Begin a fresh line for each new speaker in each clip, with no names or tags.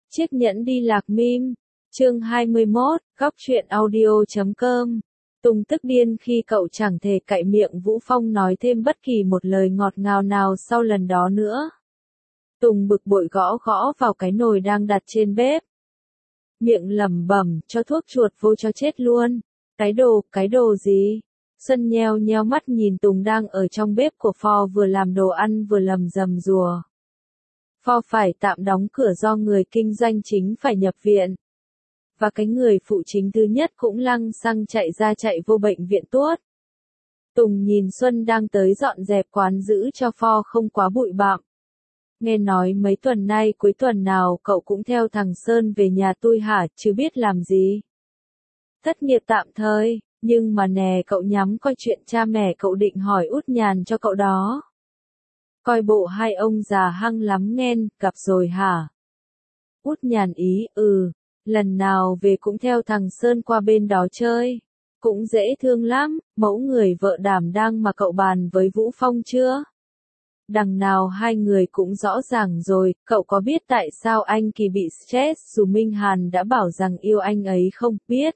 Chiếc nhẫn đi lạc mim. Chương 21, góc truyện audio.com. Tùng tức điên khi cậu chẳng thể cạy miệng Vũ Phong nói thêm bất kỳ một lời ngọt ngào nào sau lần đó nữa. Tùng bực bội gõ gõ vào cái nồi đang đặt trên bếp. Miệng lẩm bẩm, cho thuốc chuột vô cho chết luôn. Cái đồ gì? Xuân nheo nheo mắt nhìn Tùng đang ở trong bếp của Pho vừa làm đồ ăn vừa lầm rầm rùa. Pho phải tạm đóng cửa do người kinh doanh chính phải nhập viện. Và cái người phụ chính thứ nhất cũng lăng xăng chạy ra chạy vô bệnh viện tuốt. Tùng nhìn Xuân đang tới dọn dẹp quán giữ cho Pho không quá bụi bặm. Nghe nói mấy tuần nay cuối tuần nào cậu cũng theo thằng Sơn về nhà tôi hả, chứ biết làm gì. Thất nghiệp tạm thời, nhưng mà nè cậu nhắm coi chuyện cha mẹ cậu định hỏi út nhàn cho cậu đó. Coi bộ hai ông già hăng lắm nghen, gặp rồi hả? Út nhàn ý, lần nào về cũng theo thằng Sơn qua bên đó chơi. Cũng dễ thương lắm, mẫu người vợ đảm đang mà cậu bàn với Vũ Phong chưa? Đằng nào hai người cũng rõ ràng rồi, cậu có biết tại sao anh Kỳ bị stress dù Minh Hàn đã bảo rằng yêu anh ấy không? Biết.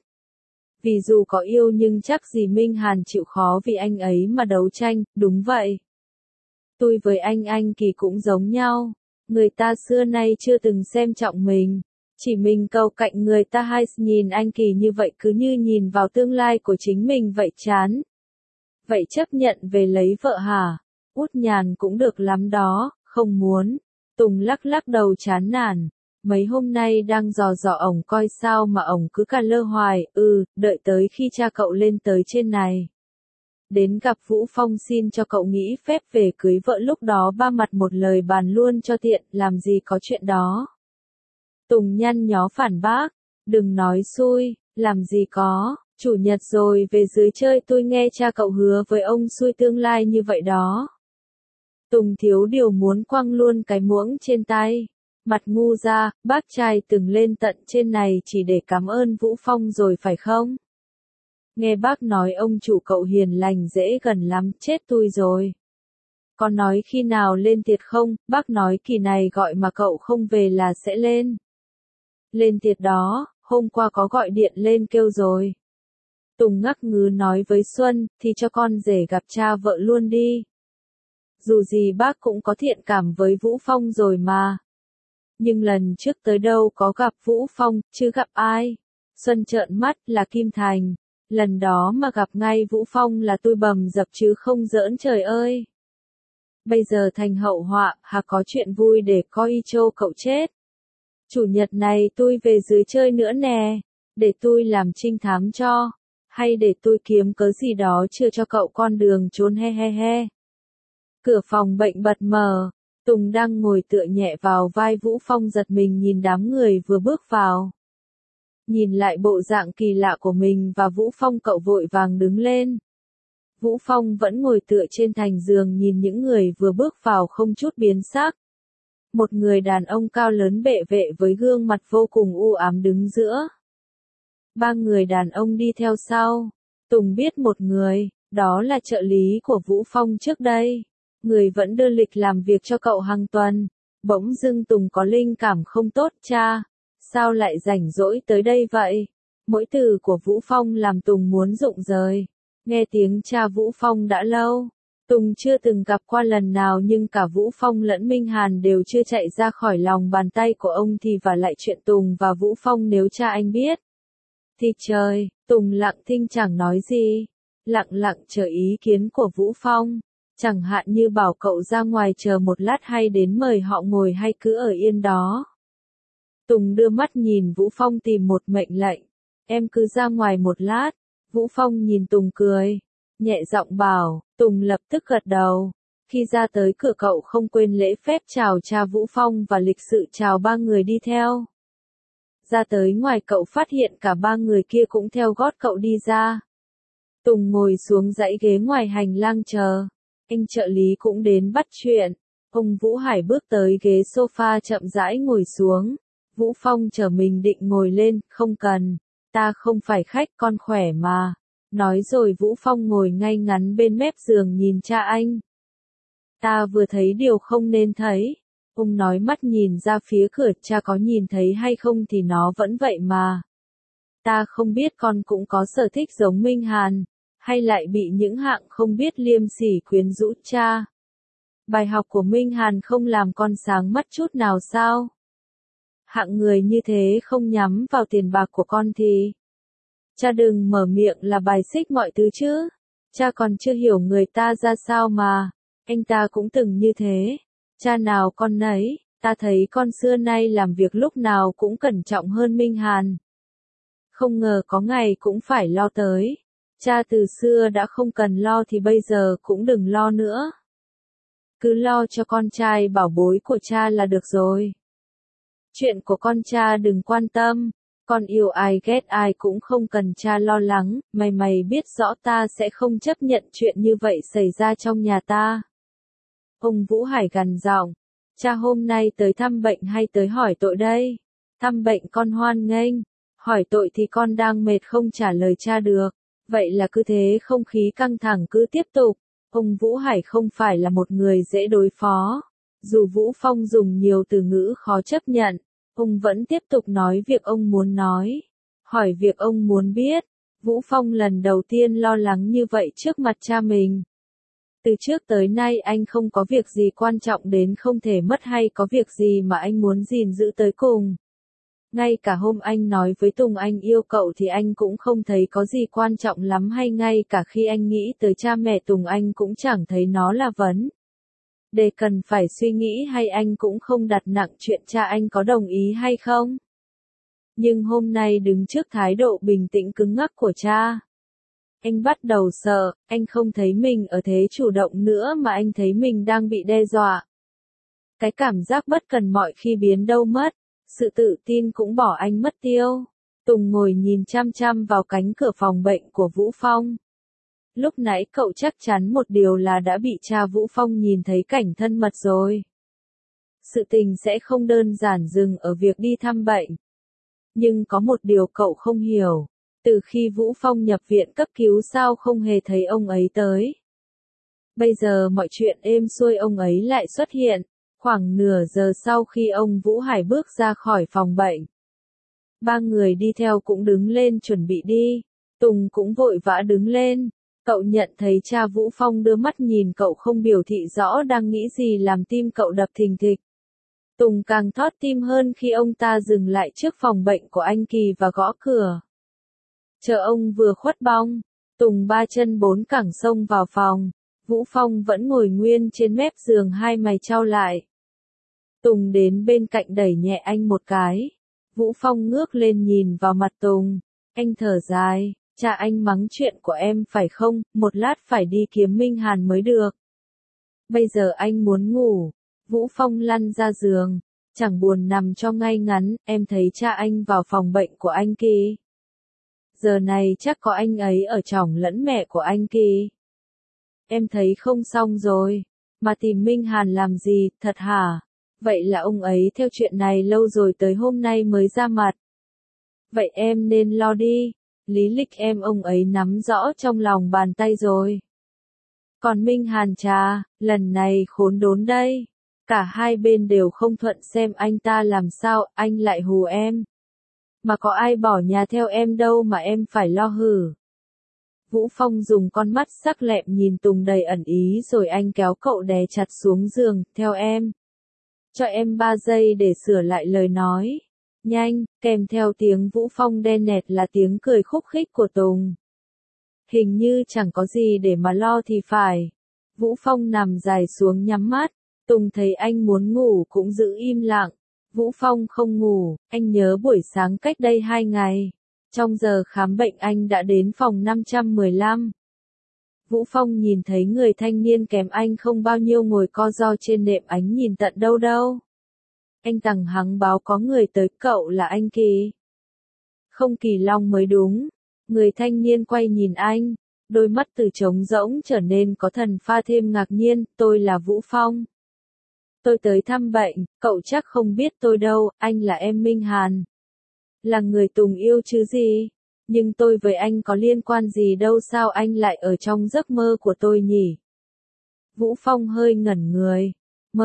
Vì dù có yêu nhưng chắc gì Minh Hàn chịu khó vì anh ấy mà đấu tranh, đúng vậy. Tôi với anh Kỳ cũng giống nhau. Người ta xưa nay chưa từng xem trọng mình. Chỉ mình cầu cạnh người ta hay nhìn anh Kỳ như vậy cứ như nhìn vào tương lai của chính mình vậy chán. Vậy chấp nhận về lấy vợ hả? Út nhàn cũng được lắm đó, không muốn. Tùng lắc lắc đầu chán nản. Mấy hôm nay đang dò dò ổng coi sao mà ổng cứ cà lơ hoài, đợi tới khi cha cậu lên tới trên này. Đến gặp Vũ Phong xin cho cậu nghĩ phép về cưới vợ lúc đó ba mặt một lời bàn luôn cho tiện, làm gì có chuyện đó. Tùng nhăn nhó phản bác, đừng nói xui, làm gì có, chủ nhật rồi về dưới chơi tôi nghe cha cậu hứa với ông xui tương lai như vậy đó. Tùng thiếu điều muốn quăng luôn cái muỗng trên tay. Mặt ngu ra, bác trai từng lên tận trên này chỉ để cảm ơn Vũ Phong rồi phải không? Nghe bác nói ông chủ cậu hiền lành dễ gần lắm, chết tôi rồi. Con nói khi nào lên tiệc không, bác nói kỳ này gọi mà cậu không về là sẽ lên. Lên tiệc đó, hôm qua có gọi điện lên kêu rồi. Tùng ngắc ngứ nói với Xuân, thì cho con rể gặp cha vợ luôn đi. Dù gì bác cũng có thiện cảm với Vũ Phong rồi mà. Nhưng lần trước tới đâu có gặp Vũ Phong, chứ gặp ai? Xuân trợn mắt là Kim Thành. Lần đó mà gặp ngay Vũ Phong là tôi bầm dập chứ không giỡn trời ơi. Bây giờ thành hậu họa, có chuyện vui để coi y chô cậu chết. Chủ nhật này tôi về dưới chơi nữa nè, để tôi làm trinh thám cho, hay để tôi kiếm cớ gì đó chừa cho cậu con đường trốn he he he. Cửa phòng bệnh bật mở, Tùng đang ngồi tựa nhẹ vào vai Vũ Phong giật mình nhìn đám người vừa bước vào. Nhìn lại bộ dạng kỳ lạ của mình và Vũ Phong cậu vội vàng đứng lên. Vũ Phong vẫn ngồi tựa trên thành giường nhìn những người vừa bước vào không chút biến sắc. Một người đàn ông cao lớn bệ vệ với gương mặt vô cùng u ám đứng giữa. Ba người đàn ông đi theo sau. Tùng biết một người, đó là trợ lý của Vũ Phong trước đây. Người vẫn đưa lịch làm việc cho cậu hàng tuần. Bỗng dưng Tùng có linh cảm không tốt, cha. Sao lại rảnh rỗi tới đây vậy? Mỗi từ của Vũ Phong làm Tùng muốn rụng rời. Nghe tiếng cha Vũ Phong đã lâu. Tùng chưa từng gặp qua lần nào nhưng cả Vũ Phong lẫn Minh Hàn đều chưa chạy ra khỏi lòng bàn tay của ông thì và lại chuyện Tùng và Vũ Phong nếu cha anh biết. Thì trời, Tùng lặng thinh chẳng nói gì. Lặng chờ ý kiến của Vũ Phong. Chẳng hạn như bảo cậu ra ngoài chờ một lát hay đến mời họ ngồi hay cứ ở yên đó. Tùng đưa mắt nhìn Vũ Phong tìm một mệnh lệnh. Em cứ ra ngoài một lát. Vũ Phong nhìn Tùng cười. Nhẹ giọng bảo, Tùng lập tức gật đầu. Khi ra tới cửa cậu không quên lễ phép chào cha Vũ Phong và lịch sự chào ba người đi theo. Ra tới ngoài cậu phát hiện cả ba người kia cũng theo gót cậu đi ra. Tùng ngồi xuống dãy ghế ngoài hành lang chờ. Anh trợ lý cũng đến bắt chuyện. Ông Vũ Hải bước tới ghế sofa chậm rãi ngồi xuống. Vũ Phong chờ mình định ngồi lên, không cần. Ta không phải khách, con khỏe mà. Nói rồi Vũ Phong ngồi ngay ngắn bên mép giường nhìn cha anh. Ta vừa thấy điều không nên thấy. Ông nói mắt nhìn ra phía cửa, cha có nhìn thấy hay không thì nó vẫn vậy mà. Ta không biết con cũng có sở thích giống Minh Hàn, hay lại bị những hạng không biết liêm sỉ quyến rũ cha. Bài học của Minh Hàn không làm con sáng mắt chút nào sao? Hạng người như thế không nhắm vào tiền bạc của con thì... Cha đừng mở miệng là bài xích mọi thứ chứ. Cha còn chưa hiểu người ta ra sao mà. Anh ta cũng từng như thế. Cha nào con nấy, ta thấy con xưa nay làm việc lúc nào cũng cẩn trọng hơn Minh Hàn. Không ngờ có ngày cũng phải lo tới. Cha từ xưa đã không cần lo thì bây giờ cũng đừng lo nữa. Cứ lo cho con trai bảo bối của cha là được rồi. Chuyện của con cha đừng quan tâm. Con yêu ai ghét ai cũng không cần cha lo lắng. Mày biết rõ ta sẽ không chấp nhận chuyện như vậy xảy ra trong nhà ta. Ông Vũ Hải gằn giọng. Cha hôm nay tới thăm bệnh hay tới hỏi tội đây? Thăm bệnh con hoan nghênh. Hỏi tội thì con đang mệt không trả lời cha được. Vậy là cứ thế không khí căng thẳng cứ tiếp tục. Ông Vũ Hải không phải là một người dễ đối phó. Dù Vũ Phong dùng nhiều từ ngữ khó chấp nhận, ông vẫn tiếp tục nói việc ông muốn nói. Hỏi việc ông muốn biết. Vũ Phong lần đầu tiên lo lắng như vậy trước mặt cha mình. Từ trước tới nay anh không có việc gì quan trọng đến không thể mất hay có việc gì mà anh muốn gìn giữ tới cùng. Ngay cả hôm anh nói với Tùng anh yêu cậu thì anh cũng không thấy có gì quan trọng lắm, hay ngay cả khi anh nghĩ tới cha mẹ Tùng anh cũng chẳng thấy nó là vấn đề cần phải suy nghĩ, hay anh cũng không đặt nặng chuyện cha anh có đồng ý hay không. Nhưng hôm nay đứng trước thái độ bình tĩnh cứng ngắc của cha, anh bắt đầu sợ. Anh không thấy mình ở thế chủ động nữa mà anh thấy mình đang bị đe dọa. Cái cảm giác bất cần mọi khi biến đâu mất. Sự tự tin cũng bỏ anh mất tiêu. Tùng ngồi nhìn chăm chăm vào cánh cửa phòng bệnh của Vũ Phong. Lúc nãy cậu chắc chắn một điều là đã bị cha Vũ Phong nhìn thấy cảnh thân mật rồi. Sự tình sẽ không đơn giản dừng ở việc đi thăm bệnh. Nhưng có một điều cậu không hiểu. Từ khi Vũ Phong nhập viện cấp cứu sao không hề thấy ông ấy tới. Bây giờ mọi chuyện êm xuôi ông ấy lại xuất hiện. Khoảng nửa giờ sau khi ông Vũ Hải bước ra khỏi phòng bệnh, ba người đi theo cũng đứng lên chuẩn bị đi. Tùng cũng vội vã đứng lên. Cậu nhận thấy cha Vũ Phong đưa mắt nhìn cậu không biểu thị rõ đang nghĩ gì làm tim cậu đập thình thịch. Tùng càng thót tim hơn khi ông ta dừng lại trước phòng bệnh của anh Kỳ và gõ cửa. Chờ ông vừa khuất bóng, Tùng ba chân bốn cẳng xông vào phòng. Vũ Phong vẫn ngồi nguyên trên mép giường, hai mày chau lại. Tùng đến bên cạnh đẩy nhẹ anh một cái. Vũ Phong ngước lên nhìn vào mặt Tùng. Anh thở dài. Cha anh mắng chuyện của em phải không? Một lát phải đi kiếm Minh Hàn mới được. Bây giờ anh muốn ngủ. Vũ Phong lăn ra giường. Chẳng buồn nằm cho ngay ngắn. Em thấy cha anh vào phòng bệnh của anh Kỳ. Giờ này chắc có anh ấy ở chỏng lẫn mẹ của anh Kỳ. Em thấy không xong rồi. Mà tìm Minh Hàn làm gì, thật hả? Vậy là ông ấy theo chuyện này lâu rồi tới hôm nay mới ra mặt. Vậy em nên lo đi. Lý lịch em ông ấy nắm rõ trong lòng bàn tay rồi. Còn Minh Hàn trà, lần này khốn đốn đây. Cả hai bên đều không thuận, xem anh ta làm sao, anh lại hù em. Mà có ai bỏ nhà theo em đâu mà em phải lo hử. Vũ Phong dùng con mắt sắc lẹm nhìn Tùng đầy ẩn ý rồi anh kéo cậu đè chặt xuống giường, theo em. Cho em 3 giây để sửa lại lời nói. Nhanh, kèm theo tiếng Vũ Phong đen nẹt là tiếng cười khúc khích của Tùng. Hình như chẳng có gì để mà lo thì phải. Vũ Phong nằm dài xuống nhắm mắt. Tùng thấy anh muốn ngủ cũng giữ im lặng. Vũ Phong không ngủ, anh nhớ buổi sáng cách đây 2 ngày. Trong giờ khám bệnh anh đã đến phòng 515. Vũ Phong nhìn thấy người thanh niên kém anh không bao nhiêu ngồi co ro trên nệm, ánh nhìn tận đâu đâu. Anh tằng hắng báo có người tới, cậu là anh Kỳ. Không Kỳ Long mới đúng. Người thanh niên quay nhìn anh, đôi mắt từ trống rỗng trở nên có thần pha thêm ngạc nhiên, tôi là Vũ Phong. Tôi tới thăm bệnh, cậu chắc không biết tôi đâu, anh là em Minh Hàn. Là người Tùng yêu chứ gì, nhưng tôi với anh có liên quan gì đâu, sao anh lại ở trong giấc mơ của tôi nhỉ? Vũ Phong hơi ngẩn người. Mơ,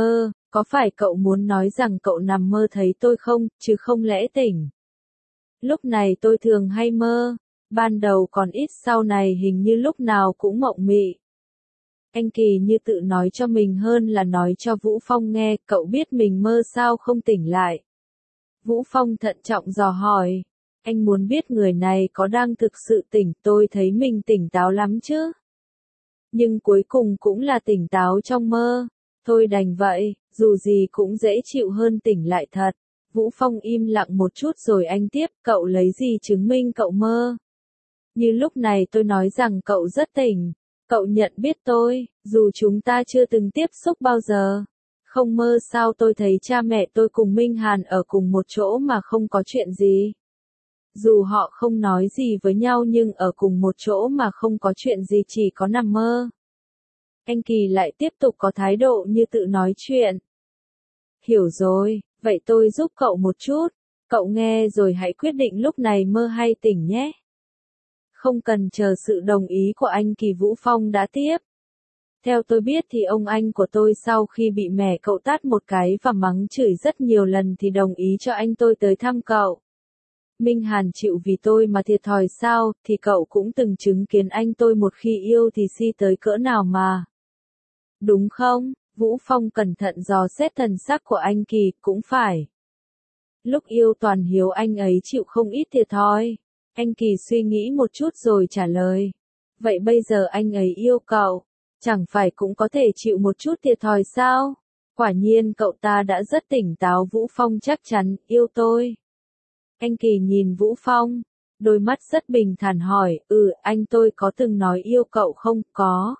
Có phải cậu muốn nói rằng cậu nằm mơ thấy tôi không, chứ không lẽ tỉnh? Lúc này tôi thường hay mơ, ban đầu còn ít sau này hình như lúc nào cũng mộng mị. Anh Kỳ như tự nói cho mình hơn là nói cho Vũ Phong nghe, cậu biết mình mơ sao không tỉnh lại. Vũ Phong thận trọng dò hỏi, anh muốn biết người này có đang thực sự tỉnh, tôi thấy mình tỉnh táo lắm chứ. Nhưng cuối cùng cũng là tỉnh táo trong mơ, thôi đành vậy, dù gì cũng dễ chịu hơn tỉnh lại thật. Vũ Phong im lặng một chút rồi anh tiếp, cậu lấy gì chứng minh cậu mơ? Như lúc này tôi nói rằng cậu rất tỉnh, cậu nhận biết tôi, dù chúng ta chưa từng tiếp xúc bao giờ. Không mơ sao tôi thấy cha mẹ tôi cùng Minh Hàn ở cùng một chỗ mà không có chuyện gì. Dù họ không nói gì với nhau nhưng ở cùng một chỗ mà không có chuyện gì chỉ có nằm mơ. Anh Kỳ lại tiếp tục có thái độ như tự nói chuyện. Hiểu rồi, vậy tôi giúp cậu một chút. Cậu nghe rồi hãy quyết định lúc này mơ hay tỉnh nhé. Không cần chờ sự đồng ý của anh Kỳ, Vũ Phong đã tiếp. Theo tôi biết thì ông anh của tôi sau khi bị mẹ cậu tát một cái và mắng chửi rất nhiều lần thì đồng ý cho anh tôi tới thăm cậu. Minh Hàn chịu vì tôi mà thiệt thòi sao, thì cậu cũng từng chứng kiến anh tôi một khi yêu thì si tới cỡ nào mà. Đúng không? Vũ Phong cẩn thận dò xét thần sắc của anh Kỳ, cũng phải. Lúc yêu Toàn Hiếu anh ấy chịu không ít thiệt thòi. Anh Kỳ suy nghĩ một chút rồi trả lời. Vậy bây giờ anh ấy yêu cậu, chẳng phải cũng có thể chịu một chút thiệt thòi sao? Quả nhiên cậu ta đã rất tỉnh táo. Vũ Phong chắc chắn, yêu tôi. Anh Kỳ nhìn Vũ Phong, đôi mắt rất bình thản hỏi, anh tôi có từng nói yêu cậu không? Có.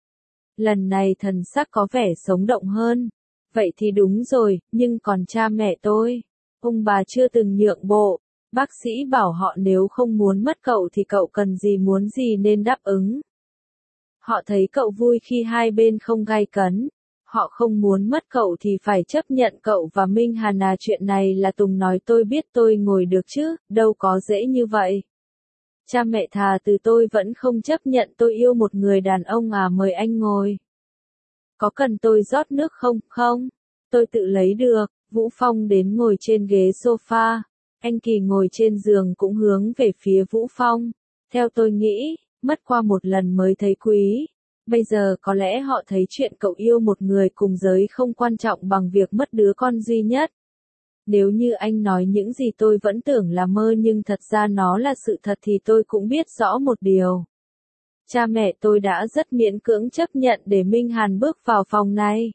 Lần này thần sắc có vẻ sống động hơn. Vậy thì đúng rồi, nhưng còn cha mẹ tôi, ông bà chưa từng nhượng bộ. Bác sĩ bảo họ nếu không muốn mất cậu thì cậu cần gì muốn gì nên đáp ứng. Họ thấy cậu vui khi hai bên không gay cấn. Họ không muốn mất cậu thì phải chấp nhận cậu và Minh Hàn à, chuyện này là Tùng nói tôi biết tôi ngồi được chứ, đâu có dễ như vậy. Cha mẹ thà từ tôi vẫn không chấp nhận tôi yêu một người đàn ông à, mời anh ngồi. Có cần tôi rót nước không? Không, tôi tự lấy được. Vũ Phong đến ngồi trên ghế sofa. Anh Kỳ ngồi trên giường cũng hướng về phía Vũ Phong. Theo tôi nghĩ, mất qua một lần mới thấy quý. Bây giờ có lẽ họ thấy chuyện cậu yêu một người cùng giới không quan trọng bằng việc mất đứa con duy nhất. Nếu như anh nói những gì tôi vẫn tưởng là mơ nhưng thật ra nó là sự thật thì tôi cũng biết rõ một điều. Cha mẹ tôi đã rất miễn cưỡng chấp nhận để Minh Hàn bước vào phòng này.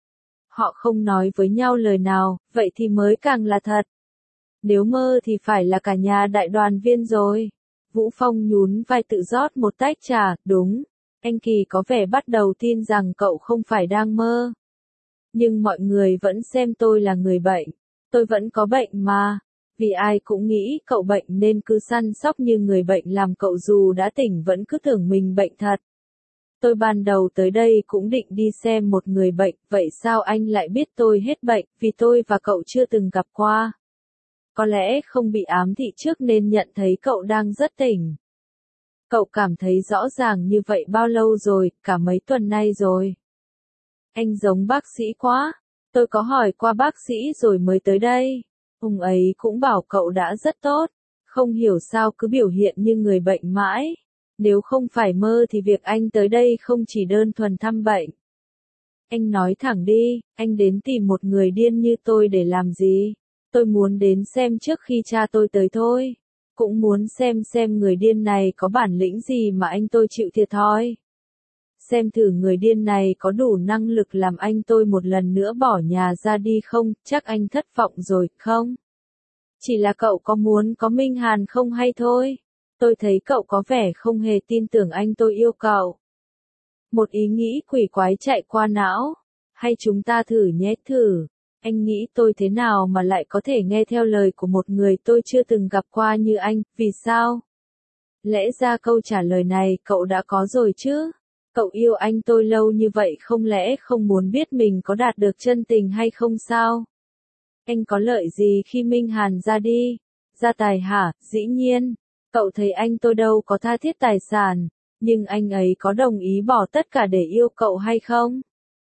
Họ không nói với nhau lời nào, vậy thì mới càng là thật. Nếu mơ thì phải là cả nhà đại đoàn viên rồi. Vũ Phong nhún vai tự rót một tách trà, đúng. Anh Kỳ có vẻ bắt đầu tin rằng cậu không phải đang mơ. Nhưng mọi người vẫn xem tôi là người bệnh. Tôi vẫn có bệnh mà. Vì ai cũng nghĩ cậu bệnh nên cứ săn sóc như người bệnh làm cậu dù đã tỉnh vẫn cứ tưởng mình bệnh thật. Tôi ban đầu tới đây cũng định đi xem một người bệnh, vậy sao anh lại biết tôi hết bệnh, vì tôi và cậu chưa từng gặp qua. Có lẽ không bị ám thị trước nên nhận thấy cậu đang rất tỉnh. Cậu cảm thấy rõ ràng như vậy bao lâu rồi, cả mấy tuần nay rồi. Anh giống bác sĩ quá. Tôi có hỏi qua bác sĩ rồi mới tới đây. Ông ấy cũng bảo cậu đã rất tốt. Không hiểu sao cứ biểu hiện như người bệnh mãi. Nếu không phải mơ thì việc anh tới đây không chỉ đơn thuần thăm bệnh. Anh nói thẳng đi, anh đến tìm một người điên như tôi để làm gì? Tôi muốn đến xem trước khi cha tôi tới thôi. Cũng muốn xem người điên này có bản lĩnh gì mà anh tôi chịu thiệt thòi. Xem thử người điên này có đủ năng lực làm anh tôi một lần nữa bỏ nhà ra đi không, chắc anh thất vọng rồi, không? Chỉ là cậu có muốn có Minh Hàn không hay thôi. Tôi thấy cậu có vẻ không hề tin tưởng anh tôi yêu cậu. Một ý nghĩ quỷ quái chạy qua não. Hay chúng ta thử nhé, thử. Anh nghĩ tôi thế nào mà lại có thể nghe theo lời của một người tôi chưa từng gặp qua như anh, vì sao? Lẽ ra câu trả lời này cậu đã có rồi chứ? Cậu yêu anh tôi lâu như vậy không lẽ không muốn biết mình có đạt được chân tình hay không sao? Anh có lợi gì khi Minh Hàn ra đi? Gia tài hả? Dĩ nhiên. Cậu thấy anh tôi đâu có tha thiết tài sản, nhưng anh ấy có đồng ý bỏ tất cả để yêu cậu hay không?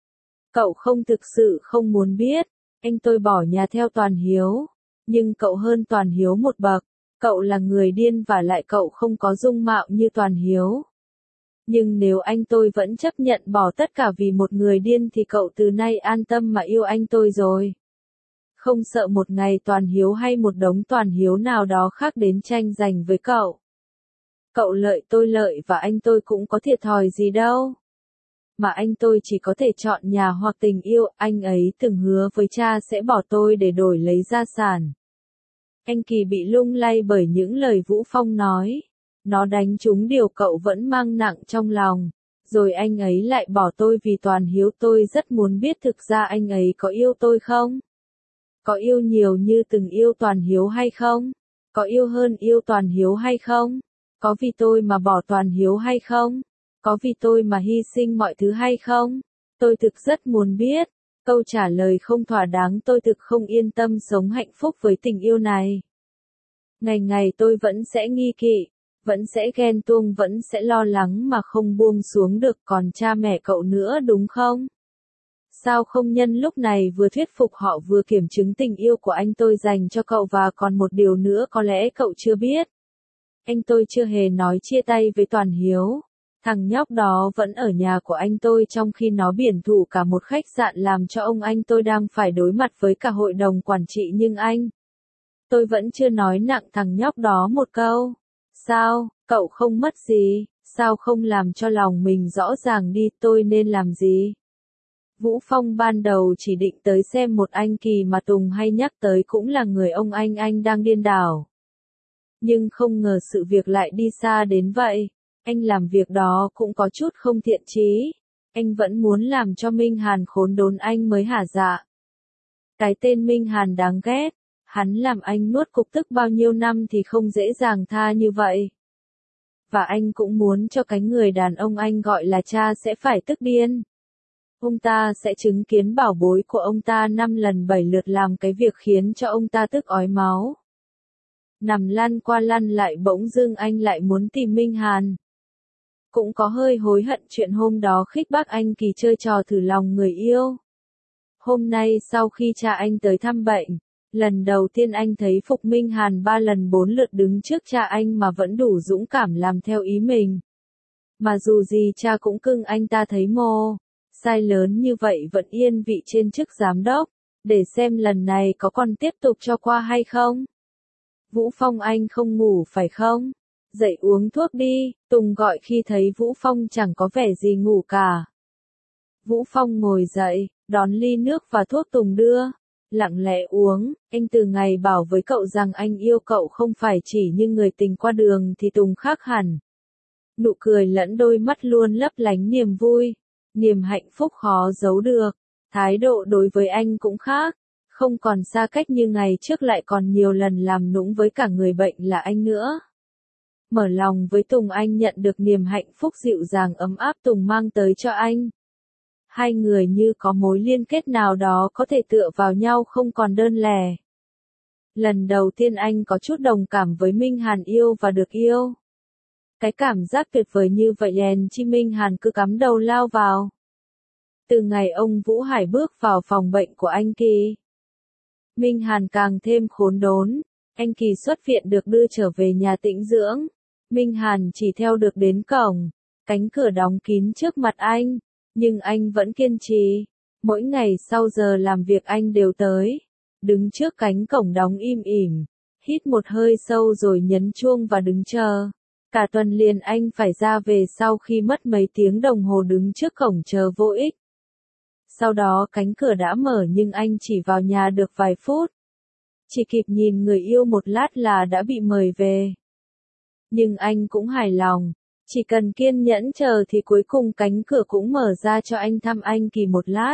Cậu không thực sự không muốn biết, anh tôi bỏ nhà theo Toàn Hiếu, nhưng cậu hơn Toàn Hiếu một bậc, cậu là người điên và lại cậu không có dung mạo như Toàn Hiếu. Nhưng nếu anh tôi vẫn chấp nhận bỏ tất cả vì một người điên thì cậu từ nay an tâm mà yêu anh tôi rồi. Không sợ một ngày Toàn Hiếu hay một đống Toàn Hiếu nào đó khác đến tranh giành với cậu. Cậu lợi tôi lợi và anh tôi cũng có thiệt thòi gì đâu. Mà anh tôi chỉ có thể chọn nhà hoặc tình yêu, anh ấy từng hứa với cha sẽ bỏ tôi để đổi lấy gia sản. Anh Kỳ bị lung lay bởi những lời Vũ Phong nói. Nó đánh trúng điều cậu vẫn mang nặng trong lòng. Rồi anh ấy lại bỏ tôi vì Toàn Hiếu, tôi rất muốn biết thực ra anh ấy có yêu tôi không? Có yêu nhiều như từng yêu Toàn Hiếu hay không? Có yêu hơn yêu Toàn Hiếu hay không? Có vì tôi mà bỏ Toàn Hiếu hay không? Có vì tôi mà hy sinh mọi thứ hay không? Tôi thực rất muốn biết. Câu trả lời không thỏa đáng, tôi thực không yên tâm sống hạnh phúc với tình yêu này. Ngày ngày tôi vẫn sẽ nghi kỵ, vẫn sẽ ghen tuông, vẫn sẽ lo lắng mà không buông xuống được, còn cha mẹ cậu nữa đúng không? Sao không nhân lúc này vừa thuyết phục họ vừa kiểm chứng tình yêu của anh tôi dành cho cậu, và còn một điều nữa có lẽ cậu chưa biết. Anh tôi chưa hề nói chia tay với Toàn Hiếu. Thằng nhóc đó vẫn ở nhà của anh tôi trong khi nó biển thủ cả một khách sạn làm cho ông anh tôi đang phải đối mặt với cả hội đồng quản trị, nhưng tôi vẫn chưa nói nặng thằng nhóc đó một câu. Sao, cậu không mất gì, sao không làm cho lòng mình rõ ràng đi, tôi nên làm gì? Vũ Phong ban đầu chỉ định tới xem một anh Kỳ mà Tùng hay nhắc tới cũng là người ông anh đang điên đảo. Nhưng không ngờ sự việc lại đi xa đến vậy. Anh làm việc đó cũng có chút không thiện chí. Anh vẫn muốn làm cho Minh Hàn khốn đốn anh mới hả dạ. Cái tên Minh Hàn đáng ghét. Hắn làm anh nuốt cục tức bao nhiêu năm thì không dễ dàng tha như vậy. Và anh cũng muốn cho cái người đàn ông anh gọi là cha sẽ phải tức điên. Ông ta sẽ chứng kiến bảo bối của ông ta 5 lần 7 lượt làm cái việc khiến cho ông ta tức ói máu. Nằm lăn qua lăn lại bỗng dưng anh lại muốn tìm Minh Hàn. Cũng có hơi hối hận chuyện hôm đó khích bác anh Kỳ chơi trò thử lòng người yêu. Hôm nay sau khi cha anh tới thăm bệnh, lần đầu tiên anh thấy phục Minh Hàn 3 lần 4 lượt đứng trước cha anh mà vẫn đủ dũng cảm làm theo ý mình. Mà dù gì cha cũng cưng anh ta thấy mồ. Sai lớn như vậy vẫn yên vị trên chức giám đốc, để xem lần này có còn tiếp tục cho qua hay không. Vũ Phong, anh không ngủ phải không? Dậy uống thuốc đi, Tùng gọi khi thấy Vũ Phong chẳng có vẻ gì ngủ cả. Vũ Phong ngồi dậy, đón ly nước và thuốc Tùng đưa, lặng lẽ uống. Anh từ ngày bảo với cậu rằng anh yêu cậu không phải chỉ như người tình qua đường thì Tùng khác hẳn. Nụ cười lẫn đôi mắt luôn lấp lánh niềm vui, niềm hạnh phúc khó giấu được. Thái độ đối với anh cũng khác, không còn xa cách như ngày trước, lại còn nhiều lần làm nũng với cả người bệnh là anh nữa. Mở lòng với Tùng, anh nhận được niềm hạnh phúc dịu dàng ấm áp Tùng mang tới cho anh. Hai người như có mối liên kết nào đó có thể tựa vào nhau, không còn đơn lẻ. Lần đầu tiên anh có chút đồng cảm với Minh Hàn yêu và được yêu. Cái cảm giác tuyệt vời như vậy đèn chi Minh Hàn cứ cắm đầu lao vào. Từ ngày ông Vũ Hải bước vào phòng bệnh của anh Kỳ, Minh Hàn càng thêm khốn đốn. Anh Kỳ xuất viện được đưa trở về nhà tĩnh dưỡng. Minh Hàn chỉ theo được đến cổng, cánh cửa đóng kín trước mặt anh, nhưng anh vẫn kiên trì. Mỗi ngày sau giờ làm việc anh đều tới, đứng trước cánh cổng đóng im ỉm, hít một hơi sâu rồi nhấn chuông và đứng chờ. Cả tuần liền anh phải ra về sau khi mất mấy tiếng đồng hồ đứng trước cổng chờ vô ích. Sau đó cánh cửa đã mở nhưng anh chỉ vào nhà được vài phút. Chỉ kịp nhìn người yêu một lát là đã bị mời về. Nhưng anh cũng hài lòng, chỉ cần kiên nhẫn chờ thì cuối cùng cánh cửa cũng mở ra cho anh thăm anh Kỳ một lát.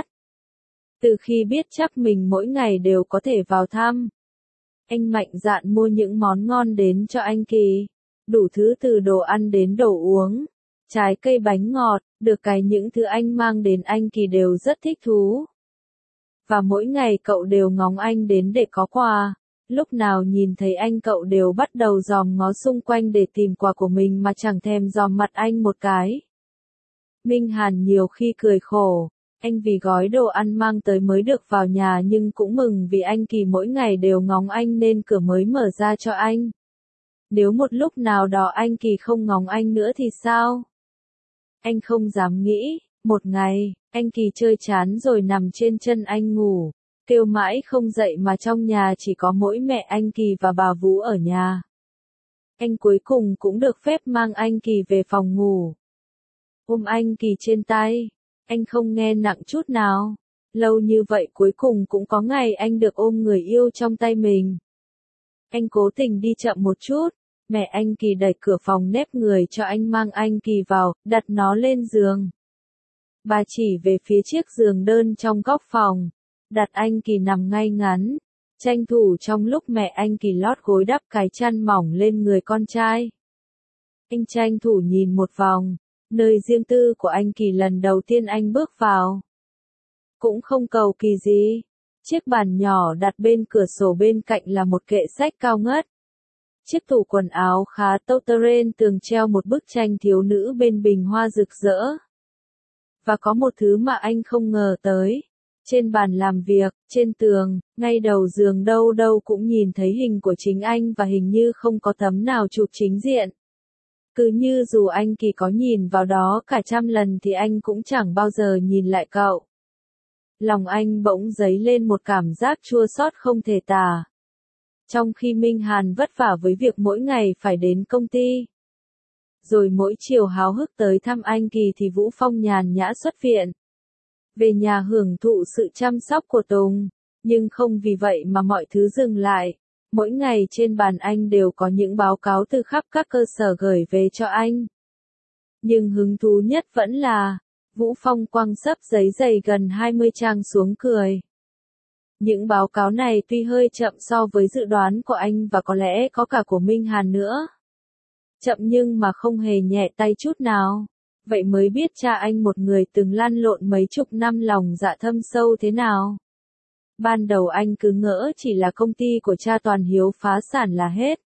Từ khi biết chắc mình mỗi ngày đều có thể vào thăm, anh mạnh dạn mua những món ngon đến cho anh Kỳ. Đủ thứ từ đồ ăn đến đồ uống, trái cây, bánh ngọt, được cái những thứ anh mang đến anh Kỳ đều rất thích thú. Và mỗi ngày cậu đều ngóng anh đến để có quà. Lúc nào nhìn thấy anh cậu đều bắt đầu dòm ngó xung quanh để tìm quà của mình mà chẳng thèm dòm mặt anh một cái. Minh Hàn nhiều khi cười khổ, Anh vì gói đồ ăn mang tới mới được vào nhà nhưng cũng mừng vì anh Kỳ mỗi ngày đều ngóng anh nên cửa mới mở ra cho anh. Nếu một lúc nào đó anh Kỳ không ngóng anh nữa thì sao? Anh không dám nghĩ. Một ngày, anh Kỳ chơi chán rồi nằm trên chân anh ngủ, kêu mãi không dậy mà trong nhà chỉ có mỗi mẹ anh Kỳ và bà Vũ ở nhà. Anh cuối cùng cũng được phép mang anh Kỳ về phòng ngủ. Ôm anh Kỳ trên tay, anh không nghe nặng chút nào. Lâu như vậy cuối cùng cũng có ngày anh được ôm người yêu trong tay mình. Anh cố tình đi chậm một chút, mẹ anh Kỳ đẩy cửa phòng nép người cho anh mang anh Kỳ vào, đặt nó lên giường. Bà chỉ về phía chiếc giường đơn trong góc phòng, đặt anh Kỳ nằm ngay ngắn, tranh thủ trong lúc mẹ anh Kỳ lót gối đắp cái chăn mỏng lên người con trai. Anh tranh thủ nhìn một vòng, nơi riêng tư của anh Kỳ lần đầu tiên anh bước vào. Cũng không cầu kỳ gì, chiếc bàn nhỏ đặt bên cửa sổ bên cạnh là một kệ sách cao ngất. Chiếc tủ quần áo khá tâu trên tường treo một bức tranh thiếu nữ bên bình hoa rực rỡ. Và có một thứ mà anh không ngờ tới. Trên bàn làm việc, trên tường, ngay đầu giường đâu đâu cũng nhìn thấy hình của chính anh và hình như không có tấm nào chụp chính diện. Cứ như dù anh Kỳ có nhìn vào đó cả trăm lần thì anh cũng chẳng bao giờ nhìn lại cậu. Lòng anh bỗng dấy lên một cảm giác chua xót không thể tả. Trong khi Minh Hàn vất vả với việc mỗi ngày phải đến công ty. Rồi mỗi chiều háo hức tới thăm anh Kỳ thì Vũ Phong nhàn nhã xuất viện. Về nhà hưởng thụ sự chăm sóc của Tùng, nhưng không vì vậy mà mọi thứ dừng lại. Mỗi ngày trên bàn anh đều có những báo cáo từ khắp các cơ sở gửi về cho anh. Nhưng hứng thú nhất vẫn là, Vũ Phong quăng xấp giấy dày gần 20 trang xuống cười. Những báo cáo này tuy hơi chậm so với dự đoán của anh và có lẽ có cả của Minh Hàn nữa. Chậm nhưng mà không hề nhẹ tay chút nào. Vậy mới biết cha anh một người từng lăn lộn mấy chục năm lòng dạ thâm sâu thế nào. Ban đầu anh cứ ngỡ chỉ là công ty của cha Toàn Hiếu phá sản là hết.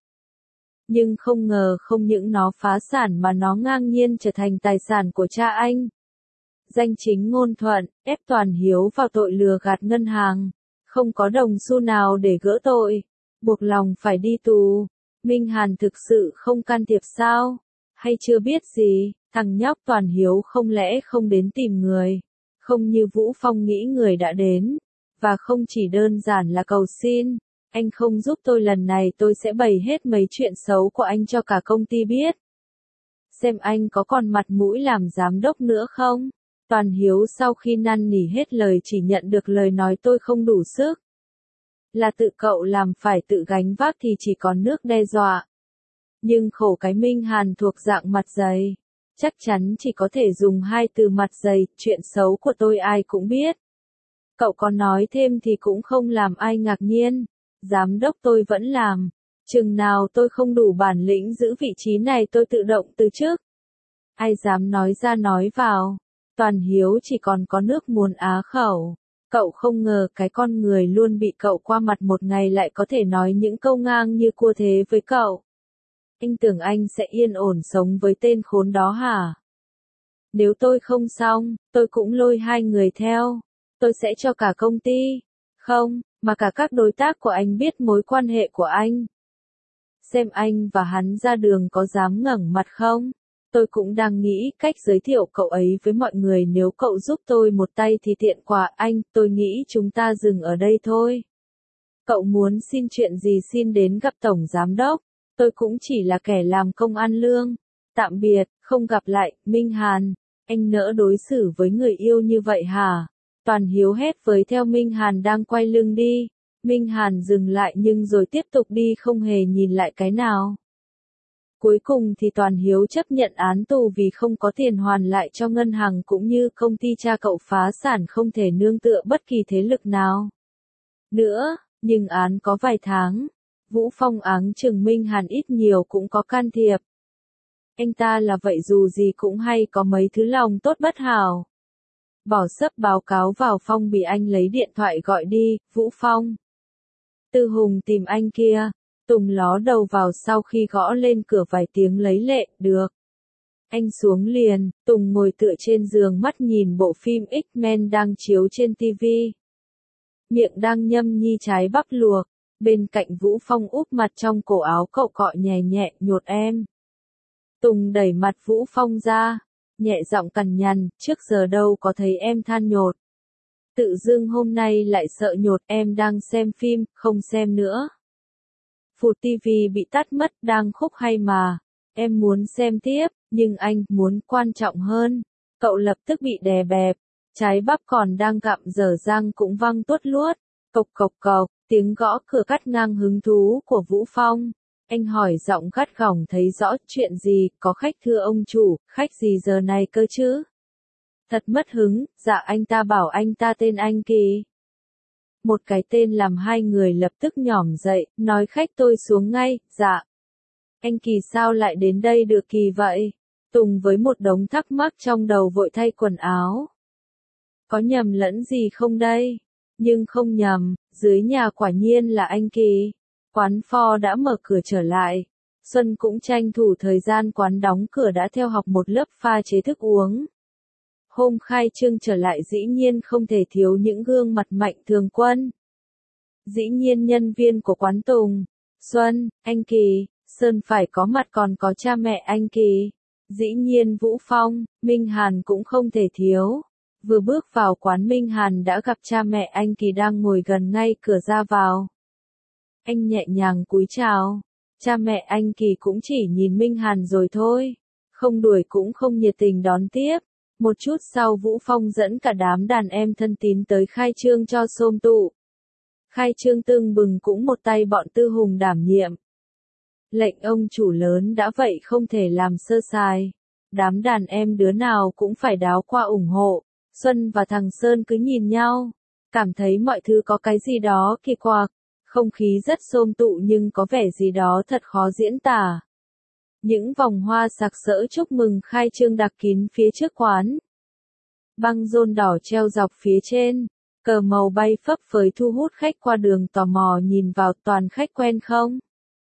Nhưng không ngờ không những nó phá sản mà nó ngang nhiên trở thành tài sản của cha anh. Danh chính ngôn thuận, ép Toàn Hiếu vào tội lừa gạt ngân hàng. Không có đồng xu nào để gỡ tội. Buộc lòng phải đi tù. Minh Hàn thực sự không can thiệp sao? Hay chưa biết gì, thằng nhóc Toàn Hiếu không lẽ không đến tìm người? Không như Vũ Phong nghĩ người đã đến. Và không chỉ đơn giản là cầu xin. Anh không giúp tôi lần này tôi sẽ bày hết mấy chuyện xấu của anh cho cả công ty biết. Xem anh có còn mặt mũi làm giám đốc nữa không? Toàn Hiếu sau khi năn nỉ hết lời chỉ nhận được lời nói tôi không đủ sức. Là tự cậu làm phải tự gánh vác thì chỉ còn nước đe dọa. Nhưng khổ cái Minh Hàn thuộc dạng mặt dày. Chắc chắn chỉ có thể dùng hai từ mặt dày, chuyện xấu của tôi ai cũng biết. Cậu có nói thêm thì cũng không làm ai ngạc nhiên. Giám đốc tôi vẫn làm. Chừng nào tôi không đủ bản lĩnh giữ vị trí này tôi tự động từ chức. Ai dám nói ra nói vào. Toàn Hiếu chỉ còn có nước muốn á khẩu. Cậu không ngờ cái con người luôn bị cậu qua mặt một ngày lại có thể nói những câu ngang như cua thế với cậu. Anh tưởng anh sẽ yên ổn sống với tên khốn đó hả? Nếu tôi không xong, tôi cũng lôi hai người theo. Tôi sẽ cho cả công ty. Không, mà cả các đối tác của anh biết mối quan hệ của anh. Xem anh và hắn ra đường có dám ngẩng mặt không? Tôi cũng đang nghĩ cách giới thiệu cậu ấy với mọi người nếu cậu giúp tôi một tay thì tiện quá anh, tôi nghĩ chúng ta dừng ở đây thôi. Cậu muốn xin chuyện gì xin đến gặp Tổng Giám Đốc, tôi cũng chỉ là kẻ làm công ăn lương. Tạm biệt, không gặp lại, Minh Hàn, anh nỡ đối xử với người yêu như vậy hả? Toàn Hiếu hét với theo Minh Hàn đang quay lưng đi. Minh Hàn dừng lại nhưng rồi tiếp tục đi không hề nhìn lại cái nào. Cuối cùng thì Toàn Hiếu chấp nhận án tù vì không có tiền hoàn lại cho ngân hàng cũng như công ty cha cậu phá sản không thể nương tựa bất kỳ thế lực nào. Nữa, nhưng án có vài tháng. Vũ Phong áng chừng Minh Hàn ít nhiều cũng có can thiệp. Anh ta là vậy dù gì cũng hay có mấy thứ lòng tốt bất hảo. Bỏ sấp báo cáo vào Phong bị anh lấy điện thoại gọi đi, Vũ Phong. Tư Hùng tìm anh kia. Tùng ló đầu vào sau khi gõ lên cửa vài tiếng lấy lệ, được. Anh xuống liền, Tùng ngồi tựa trên giường mắt nhìn bộ phim X-Men đang chiếu trên TV. Miệng đang nhâm nhi trái bắp luộc, bên cạnh Vũ Phong úp mặt trong cổ áo cậu cọ nhẹ nhẹ, nhột em. Tùng đẩy mặt Vũ Phong ra, nhẹ giọng cằn nhằn, trước giờ đâu có thấy em than nhột. Tự dưng hôm nay lại sợ nhột, em đang xem phim, không xem nữa. Phụt tivi bị tắt mất, đang khúc hay mà. Em muốn xem tiếp, nhưng anh muốn quan trọng hơn. Cậu lập tức bị đè bẹp, trái bắp còn đang gặm dở răng cũng văng tuốt luốt. Cộc cộc cộc, tiếng gõ cửa cắt ngang hứng thú của Vũ Phong. Anh hỏi giọng gắt gỏng thấy rõ chuyện gì, có khách thưa ông chủ, khách gì giờ này cơ chứ? Thật mất hứng, dạ anh ta bảo anh ta tên anh Kỳ. Một cái tên làm hai người lập tức nhỏm dậy, nói khách tôi xuống ngay, dạ. Anh Kỳ sao lại đến đây được kỳ vậy? Tùng với một đống thắc mắc trong đầu vội thay quần áo. Có nhầm lẫn gì không đây? Nhưng không nhầm, dưới nhà quả nhiên là anh Kỳ. Quán pho đã mở cửa trở lại. Xuân cũng tranh thủ thời gian quán đóng cửa đã theo học một lớp pha chế thức uống. Hôm khai trương trở lại dĩ nhiên không thể thiếu những gương mặt mạnh thường quân. Dĩ nhiên nhân viên của quán Tùng, Xuân, anh Kỳ, Sơn phải có mặt, còn có cha mẹ anh Kỳ. Dĩ nhiên Vũ Phong, Minh Hàn cũng không thể thiếu. Vừa bước vào quán Minh Hàn đã gặp cha mẹ anh Kỳ đang ngồi gần ngay cửa ra vào. Anh nhẹ nhàng cúi chào. Cha mẹ anh Kỳ cũng chỉ nhìn Minh Hàn rồi thôi. Không đuổi cũng không nhiệt tình đón tiếp. Một chút sau Vũ Phong dẫn cả đám đàn em thân tín tới khai trương cho xôm tụ. Khai trương tưng bừng cũng một tay bọn Tư Hùng đảm nhiệm. Lệnh ông chủ lớn đã vậy không thể làm sơ sài. Đám đàn em đứa nào cũng phải đáo qua ủng hộ. Xuân và thằng Sơn cứ nhìn nhau. Cảm thấy mọi thứ có cái gì đó kỳ quặc. Không khí rất xôm tụ nhưng có vẻ gì đó thật khó diễn tả. Những vòng hoa sặc sỡ chúc mừng khai trương đặc kín phía trước quán. Băng rôn đỏ treo dọc phía trên. Cờ màu bay phấp phới thu hút khách qua đường tò mò nhìn vào, toàn khách quen không?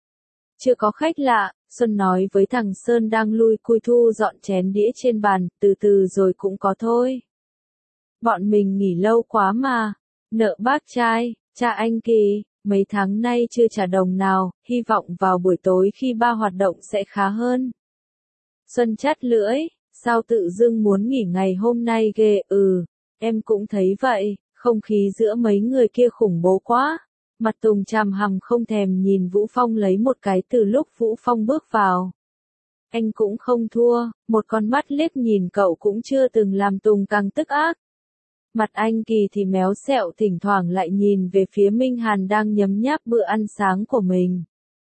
Chưa có khách lạ, Xuân nói với thằng Sơn đang lui cui thu dọn chén đĩa trên bàn, từ từ rồi cũng có thôi. Bọn mình nghỉ lâu quá mà. Nợ bác trai, cha anh Kỳ, mấy tháng nay chưa trả đồng nào, hy vọng vào buổi tối khi ba hoạt động sẽ khá hơn. Xuân chát lưỡi, sao tự dưng muốn nghỉ ngày hôm nay ghê, em cũng thấy vậy, không khí giữa mấy người kia khủng bố quá. Mặt Tùng chằm hằm không thèm nhìn Vũ Phong lấy một cái từ lúc Vũ Phong bước vào. Anh cũng không thua, một con mắt liếc nhìn cậu cũng chưa từng làm Tùng càng tức ác. Mặt anh Kỳ thì méo xẹo, thỉnh thoảng lại nhìn về phía Minh Hàn đang nhấm nháp bữa ăn sáng của mình.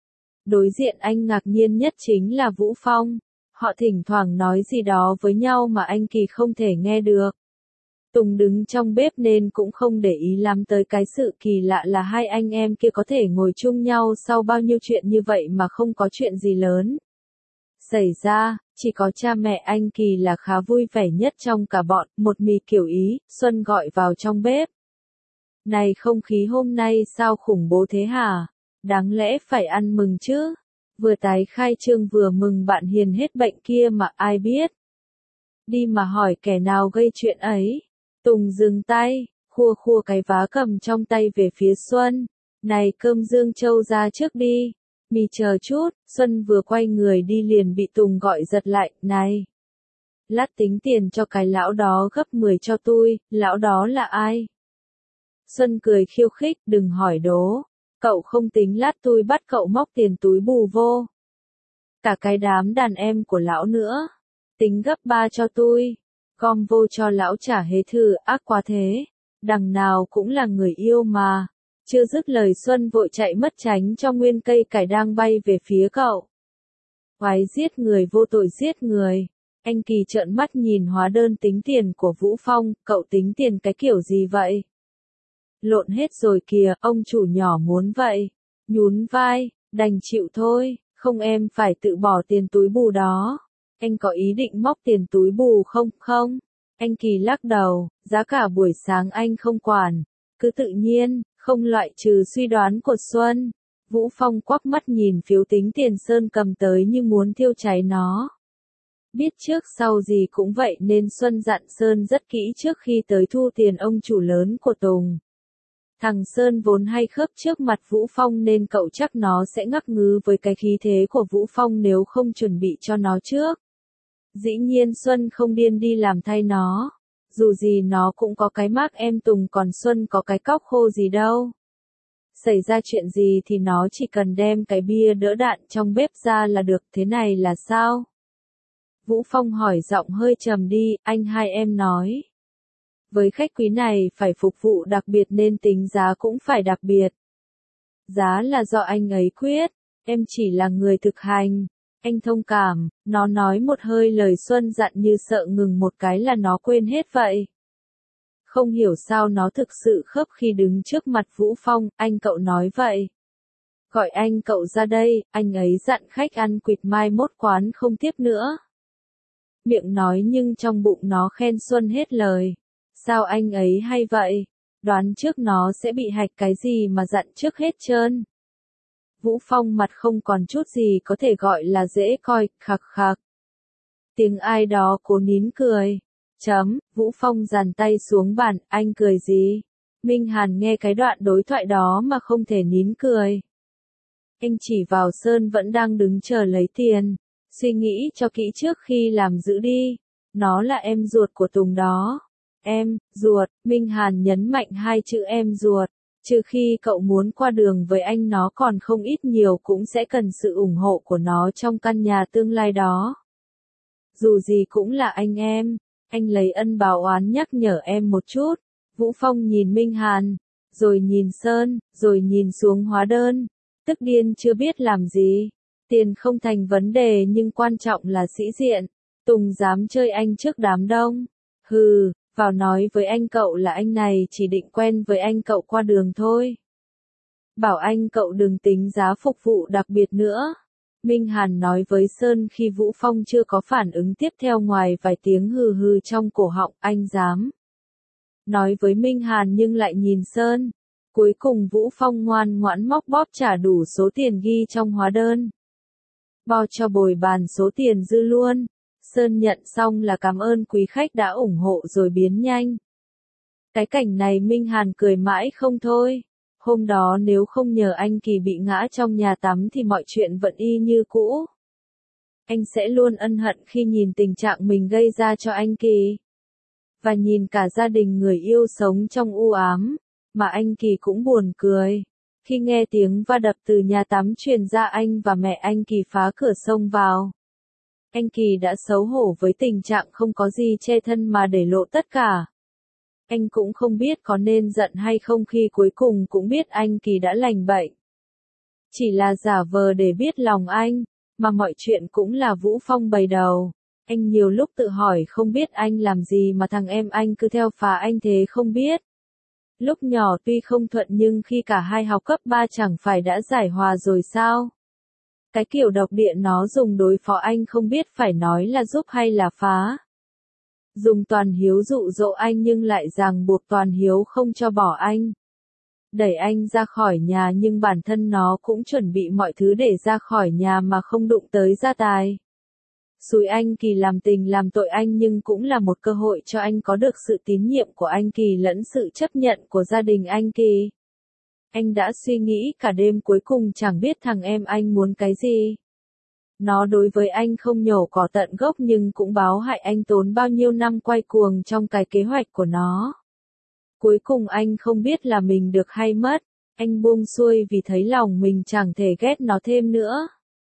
Đối diện anh ngạc nhiên nhất chính là Vũ Phong. Họ thỉnh thoảng nói gì đó với nhau mà anh Kỳ không thể nghe được. Tùng đứng trong bếp nên cũng không để ý lắm tới cái sự kỳ lạ là hai anh em kia có thể ngồi chung nhau sau bao nhiêu chuyện như vậy mà không có chuyện gì lớn xảy ra, chỉ có cha mẹ anh Kỳ là khá vui vẻ nhất trong cả bọn. Một mì kiểu Ý, Xuân gọi vào trong bếp. Này, không khí hôm nay sao khủng bố thế hả? Đáng lẽ phải ăn mừng chứ. Vừa tái khai trương vừa mừng bạn hiền hết bệnh kia mà ai biết. Đi mà hỏi kẻ nào gây chuyện ấy. Tùng dừng tay, khua khua cái vá cầm trong tay về phía Xuân. Này, cơm Dương Châu ra trước đi. Mì chờ chút. Xuân vừa quay người đi liền bị Tùng gọi giật lại. Này, lát tính tiền cho cái lão đó gấp 10 cho tôi. Lão đó là ai? Xuân cười khiêu khích, đừng hỏi đố. Cậu không tính lát tôi bắt cậu móc tiền túi bù vô. Cả cái đám đàn em của lão nữa. Tính gấp 3 cho tôi. Gom vô cho lão trả hế thử, ác quá thế. Đằng nào cũng là người yêu mà. Chưa dứt lời Xuân vội chạy mất tránh cho nguyên cây cải đang bay về phía cậu. Quái giết người, vô tội giết người. Anh Kỳ trợn mắt nhìn hóa đơn tính tiền của Vũ Phong, cậu tính tiền cái kiểu gì vậy? Lộn hết rồi kìa, ông chủ nhỏ muốn vậy. Nhún vai, đành chịu thôi, không em phải tự bỏ tiền túi bù đó. Anh có ý định móc tiền túi bù không? Không. Anh Kỳ lắc đầu, giá cả buổi sáng anh không quản. Cứ tự nhiên, không loại trừ suy đoán của Xuân. Vũ Phong quắc mắt nhìn phiếu tính tiền Sơn cầm tới như muốn thiêu cháy nó. Biết trước sau gì cũng vậy nên Xuân dặn Sơn rất kỹ trước khi tới thu tiền ông chủ lớn của Tùng. Thằng Sơn vốn hay khớp trước mặt Vũ Phong nên cậu chắc nó sẽ ngắc ngứ với cái khí thế của Vũ Phong nếu không chuẩn bị cho nó trước. Dĩ nhiên Xuân không điên đi làm thay nó. Dù gì nó cũng có cái mác em Tùng còn Xuân có cái cóc khô gì đâu. Xảy ra chuyện gì thì nó chỉ cần đem cái bia đỡ đạn trong bếp ra là được, thế này là sao? Vũ Phong hỏi giọng hơi trầm đi, anh hai em nói. Với khách quý này phải phục vụ đặc biệt nên tính giá cũng phải đặc biệt. Giá là do anh ấy quyết, em chỉ là người thực hành. Anh thông cảm, nó nói một hơi lời Xuân dặn như sợ ngừng một cái là nó quên hết vậy. Không hiểu sao nó thực sự khớp khi đứng trước mặt Vũ Phong, anh cậu nói vậy. Gọi anh cậu ra đây, anh ấy dặn khách ăn quỵt mai mốt quán không tiếp nữa. Miệng nói nhưng trong bụng nó khen Xuân hết lời. Sao anh ấy hay vậy? Đoán trước nó sẽ bị hạch cái gì mà dặn trước hết trơn. Vũ Phong mặt không còn chút gì có thể gọi là dễ coi, khặc khặc. Tiếng ai đó cố nín cười. Vũ Phong dàn tay xuống bàn, anh cười gì? Minh Hàn nghe cái đoạn đối thoại đó mà không thể nín cười. Anh chỉ vào Sơn vẫn đang đứng chờ lấy tiền. Suy nghĩ cho kỹ trước khi làm giữ đi. Nó là em ruột của Tùng đó. Em, ruột, Minh Hàn nhấn mạnh hai chữ em ruột. Trừ khi cậu muốn qua đường với anh nó còn không ít nhiều cũng sẽ cần sự ủng hộ của nó trong căn nhà tương lai đó. Dù gì cũng là anh em. Anh lấy ân báo oán nhắc nhở em một chút. Vũ Phong nhìn Minh Hàn, rồi nhìn Sơn, rồi nhìn xuống hóa đơn. Tức điên chưa biết làm gì. Tiền không thành vấn đề nhưng quan trọng là sĩ diện. Tùng dám chơi anh trước đám đông. Hừ, vào nói với anh cậu là anh này chỉ định quen với anh cậu qua đường thôi. Bảo anh cậu đừng tính giá phục vụ đặc biệt nữa. Minh Hàn nói với Sơn khi Vũ Phong chưa có phản ứng tiếp theo ngoài vài tiếng hừ hừ trong cổ họng, anh dám. Nói với Minh Hàn nhưng lại nhìn Sơn. Cuối cùng Vũ Phong ngoan ngoãn móc bóp trả đủ số tiền ghi trong hóa đơn. Bo cho bồi bàn số tiền dư luôn. Sơn nhận xong là cảm ơn quý khách đã ủng hộ rồi biến nhanh. Cái cảnh này Minh Hàn cười mãi không thôi. Hôm đó nếu không nhờ anh Kỳ bị ngã trong nhà tắm thì mọi chuyện vẫn y như cũ. Anh sẽ luôn ân hận khi nhìn tình trạng mình gây ra cho anh Kỳ. Và nhìn cả gia đình người yêu sống trong u ám. Mà anh Kỳ cũng buồn cười. Khi nghe tiếng va đập từ nhà tắm truyền ra anh và mẹ anh Kỳ phá cửa xông vào. Anh Kỳ đã xấu hổ với tình trạng không có gì che thân mà để lộ tất cả. Anh cũng không biết có nên giận hay không khi cuối cùng cũng biết anh Kỳ đã lành bệnh. Chỉ là giả vờ để biết lòng anh, mà mọi chuyện cũng là Vũ Phong bày đầu. Anh nhiều lúc tự hỏi không biết anh làm gì mà thằng em anh cứ theo phá anh thế không biết. Lúc nhỏ tuy không thuận nhưng khi cả hai học cấp 3 chẳng phải đã giải hòa rồi sao? Cái kiểu độc địa nó dùng đối phó anh không biết phải nói là giúp hay là phá. Dùng Toàn Hiếu dụ dỗ anh nhưng lại ràng buộc Toàn Hiếu không cho bỏ anh. Đẩy anh ra khỏi nhà nhưng bản thân nó cũng chuẩn bị mọi thứ để ra khỏi nhà mà không đụng tới gia tài. Xúi anh Kỳ làm tình làm tội anh nhưng cũng là một cơ hội cho anh có được sự tín nhiệm của anh Kỳ lẫn sự chấp nhận của gia đình anh Kỳ. Anh đã suy nghĩ cả đêm cuối cùng chẳng biết thằng em anh muốn cái gì. Nó đối với anh không nhổ cỏ tận gốc nhưng cũng báo hại anh tốn bao nhiêu năm quay cuồng trong cái kế hoạch của nó. Cuối cùng anh không biết là mình được hay mất. Anh buông xuôi vì thấy lòng mình chẳng thể ghét nó thêm nữa.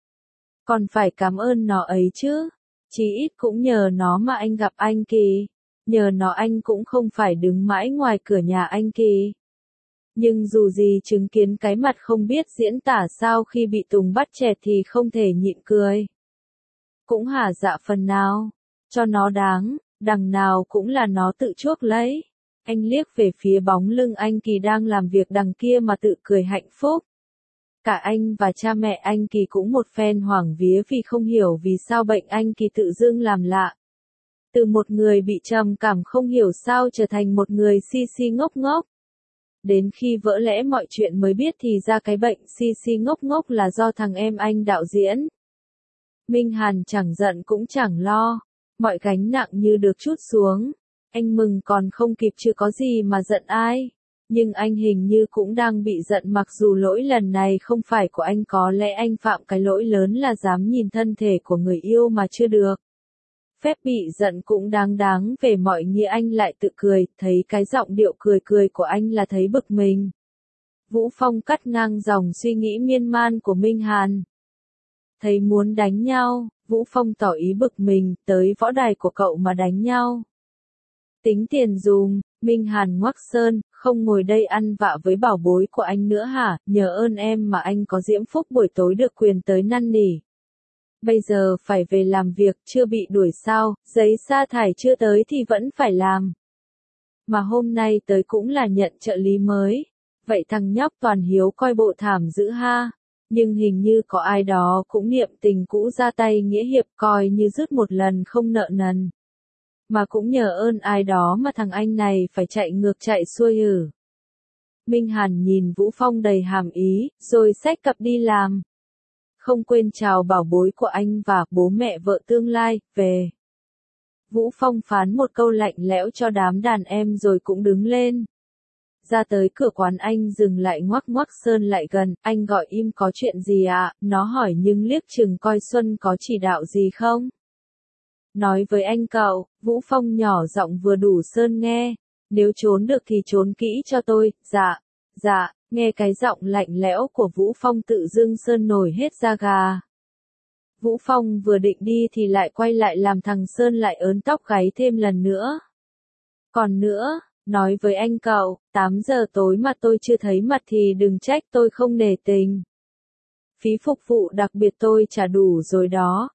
Còn phải cảm ơn nó ấy chứ. Chí ít cũng nhờ nó mà anh gặp anh Kỳ. Nhờ nó anh cũng không phải đứng mãi ngoài cửa nhà anh Kỳ. Nhưng dù gì chứng kiến cái mặt không biết diễn tả sao khi bị Tùng bắt chẹt thì không thể nhịn cười. Cũng hả dạ phần nào. Cho nó đáng, đằng nào cũng là nó tự chuốc lấy. Anh liếc về phía bóng lưng anh Kỳ đang làm việc đằng kia mà tự cười hạnh phúc. Cả anh và cha mẹ anh Kỳ cũng một phen hoảng vía vì không hiểu vì sao bệnh anh Kỳ tự dưng làm lạ. Từ một người bị trầm cảm không hiểu sao trở thành một người si si ngốc ngốc. Đến khi vỡ lẽ mọi chuyện mới biết thì ra cái bệnh si si ngốc ngốc là do thằng em anh đạo diễn. Minh Hàn chẳng giận cũng chẳng lo. Mọi gánh nặng như được trút xuống. Anh mừng còn không kịp chưa có gì mà giận ai. Nhưng anh hình như cũng đang bị giận mặc dù lỗi lần này không phải của anh, có lẽ anh phạm cái lỗi lớn là dám nhìn thân thể của người yêu mà chưa được. Phép bị giận cũng đáng về mọi nghĩa. Anh lại tự cười, thấy cái giọng điệu cười cười của anh là thấy bực mình. Vũ Phong cắt ngang dòng suy nghĩ miên man của Minh Hàn. Thấy muốn đánh nhau, Vũ Phong tỏ ý bực mình, tới võ đài của cậu mà đánh nhau. Tính tiền dùm, Minh Hàn ngoắc sơn, không ngồi đây ăn vạ với bảo bối của anh nữa hả, nhờ ơn em mà anh có diễm phúc buổi tối được quyền tới năn nỉ. Bây giờ phải về làm việc, chưa bị đuổi sao, giấy sa thải chưa tới thì vẫn phải làm. Mà hôm nay tới cũng là nhận trợ lý mới. Vậy thằng nhóc toàn hiếu coi bộ thảm dữ ha. Nhưng hình như có ai đó cũng niệm tình cũ ra tay nghĩa hiệp coi như rút một lần không nợ nần. Mà cũng nhờ ơn ai đó mà thằng anh này phải chạy ngược chạy xuôi hử. Minh Hàn nhìn Vũ Phong đầy hàm ý, rồi xách cặp đi làm. Không quên chào bảo bối của anh và bố mẹ vợ tương lai, về. Vũ Phong phán một câu lạnh lẽo cho đám đàn em rồi cũng đứng lên. Ra tới cửa quán anh dừng lại ngoắc ngoắc sơn lại gần, anh gọi im có chuyện gì ạ, nó hỏi nhưng liếc chừng coi Xuân có chỉ đạo gì không. Nói với anh cậu, Vũ Phong nhỏ giọng vừa đủ Sơn nghe, nếu trốn được thì trốn kỹ cho tôi, dạ, nghe cái giọng lạnh lẽo của Vũ Phong tự dưng Sơn nổi hết da gà. Vũ Phong vừa định đi thì lại quay lại làm thằng Sơn lại ớn tóc gáy thêm lần nữa. Còn nữa, nói với anh cậu, 8 giờ tối mà tôi chưa thấy mặt thì đừng trách tôi không nể tình. Phí phục vụ đặc biệt tôi trả đủ rồi đó,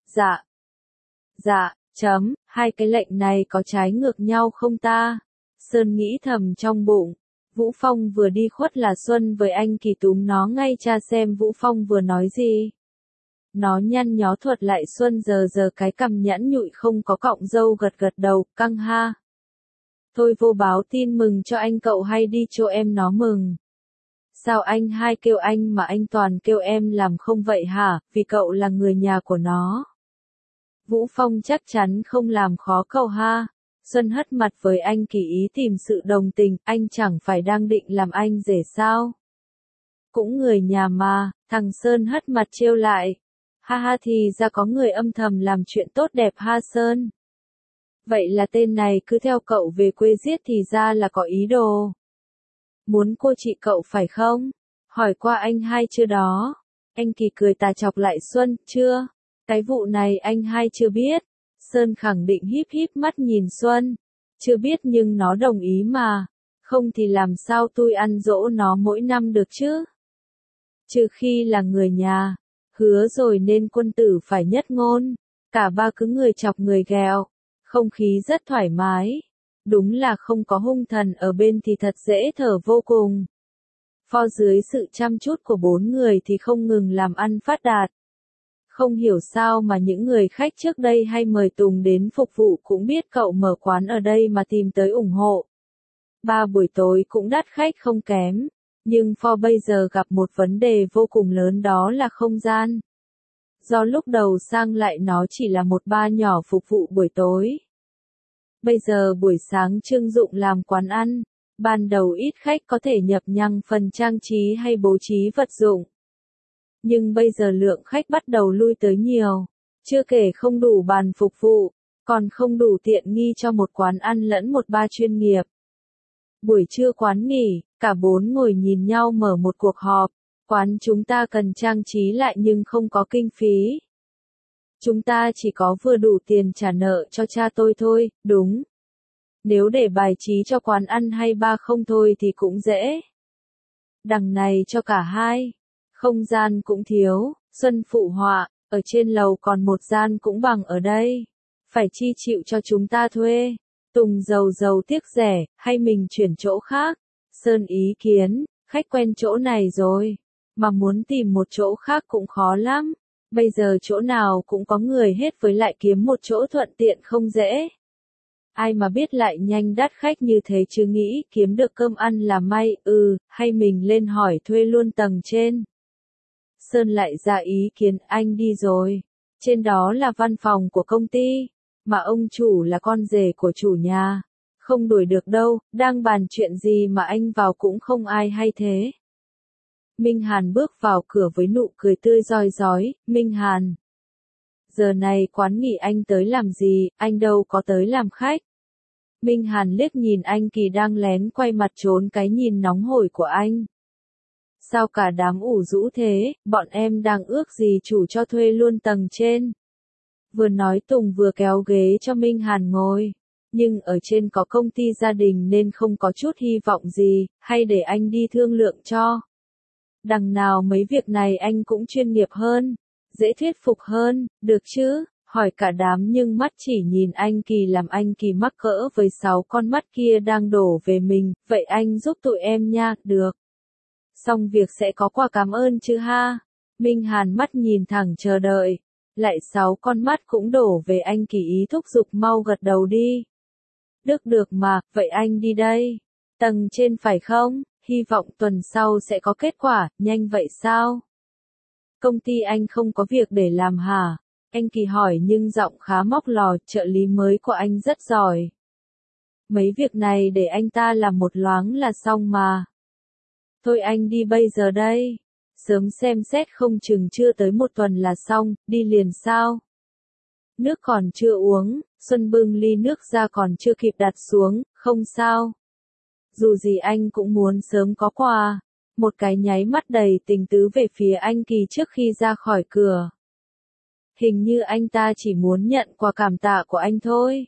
dạ, hai cái lệnh này có trái ngược nhau không ta? Sơn nghĩ thầm trong bụng. Vũ Phong vừa đi khuất là Xuân với anh Kỳ túm nó ngay tra xem Vũ Phong vừa nói gì. Nó nhăn nhó thuật lại Xuân giờ cái cằm nhẵn nhụi không có cọng râu gật gật đầu, căng ha. Thôi vô báo tin mừng cho anh cậu hay đi cho em nó mừng. Sao anh hai kêu anh mà anh toàn kêu em làm không vậy hả, vì cậu là người nhà của nó. Vũ Phong chắc chắn không làm khó cậu ha. Xuân hất mặt với anh Kỳ ý tìm sự đồng tình, anh chẳng phải đang định làm anh rể sao. Cũng người nhà mà, thằng Sơn hất mặt trêu lại. Ha ha thì ra có người âm thầm làm chuyện tốt đẹp ha Sơn. Vậy là tên này cứ theo cậu về quê giết thì ra là có ý đồ. Muốn cô chị cậu phải không? Hỏi qua anh hai chưa đó? Anh Kỳ cười tà chọc lại Xuân, chưa? Cái vụ này anh hai chưa biết. Sơn khẳng định híp híp mắt nhìn Xuân. Chưa biết nhưng nó đồng ý mà. Không thì làm sao tôi ăn dỗ nó mỗi năm được chứ? Trừ khi là người nhà. Hứa rồi nên quân tử phải nhất ngôn. Cả ba cứ người chọc người ghẹo. Không khí rất thoải mái. Đúng là không có hung thần ở bên thì thật dễ thở vô cùng. Pho dưới sự chăm chút của 4 người thì không ngừng làm ăn phát đạt. Không hiểu sao mà những người khách trước đây hay mời Tùng đến phục vụ cũng biết cậu mở quán ở đây mà tìm tới ủng hộ. 3 buổi tối cũng đắt khách không kém. Nhưng Pho bây giờ gặp một vấn đề vô cùng lớn đó là không gian. Do lúc đầu sang lại nó chỉ là một bar nhỏ phục vụ buổi tối. Bây giờ buổi sáng trưng dụng làm quán ăn. Ban đầu ít khách có thể nhập nhằng phần trang trí hay bố trí vật dụng. Nhưng bây giờ lượng khách bắt đầu lui tới nhiều. Chưa kể không đủ bàn phục vụ, còn không đủ tiện nghi cho một quán ăn lẫn một bar chuyên nghiệp. Buổi trưa quán nghỉ, cả 4 ngồi nhìn nhau mở một cuộc họp. Quán chúng ta cần trang trí lại nhưng không có kinh phí. Chúng ta chỉ có vừa đủ tiền trả nợ cho cha tôi thôi, đúng. Nếu để bài trí cho quán ăn hay bar không thôi thì cũng dễ. Đằng này cho cả hai. Không gian cũng thiếu, Xuân phụ họa, ở trên lầu còn một gian cũng bằng ở đây. Phải chi chịu cho chúng ta thuê. Tùng giàu tiếc rẻ, hay mình chuyển chỗ khác. Sơn ý kiến, khách quen chỗ này rồi. Mà muốn tìm một chỗ khác cũng khó lắm. Bây giờ chỗ nào cũng có người hết với lại kiếm một chỗ thuận tiện không dễ. Ai mà biết lại nhanh đắt khách như thế chứ nghĩ kiếm được cơm ăn là may, hay mình lên hỏi thuê luôn tầng trên. Sơn lại ra ý kiến anh đi rồi. Trên đó là văn phòng của công ty, mà ông chủ là con rể của chủ nhà. Không đuổi được đâu, đang bàn chuyện gì mà anh vào cũng không ai hay thế. Minh Hàn bước vào cửa với nụ cười tươi rói rói, Minh Hàn. Giờ này quán nghỉ anh tới làm gì, anh đâu có tới làm khách. Minh Hàn liếc nhìn anh Kỳ đang lén quay mặt trốn cái nhìn nóng hổi của anh. Sao cả đám ủ rũ thế, bọn em đang ước gì chủ cho thuê luôn tầng trên. Vừa nói Tùng vừa kéo ghế cho Minh Hàn ngồi. Nhưng ở trên có công ty gia đình nên không có chút hy vọng gì, hay để anh đi thương lượng cho. Đằng nào mấy việc này anh cũng chuyên nghiệp hơn, dễ thuyết phục hơn, được chứ, hỏi cả đám nhưng mắt chỉ nhìn anh Kỳ làm anh Kỳ mắc cỡ với 6 con mắt kia đang đổ về mình, vậy anh giúp tụi em nha, được. Xong việc sẽ có quà cảm ơn chứ ha. Minh Hàn mắt nhìn thẳng chờ đợi, lại 6 con mắt cũng đổ về anh Kỳ ý thúc giục mau gật đầu đi. Được mà, vậy anh đi đây. Tầng trên phải không? Hy vọng tuần sau sẽ có kết quả, nhanh vậy sao? Công ty anh không có việc để làm hả? Anh Kỳ hỏi nhưng giọng khá móc lò, trợ lý mới của anh rất giỏi. Mấy việc này để anh ta làm một loáng là xong mà. Thôi anh đi bây giờ đây. Sớm xem xét không chừng chưa tới một tuần là xong, đi liền sao? Nước còn chưa uống, Xuân bưng ly nước ra còn chưa kịp đặt xuống, không sao. Dù gì anh cũng muốn sớm có quà. Một cái nháy mắt đầy tình tứ về phía anh Kỳ trước khi ra khỏi cửa. Hình như anh ta chỉ muốn nhận quà cảm tạ của anh thôi.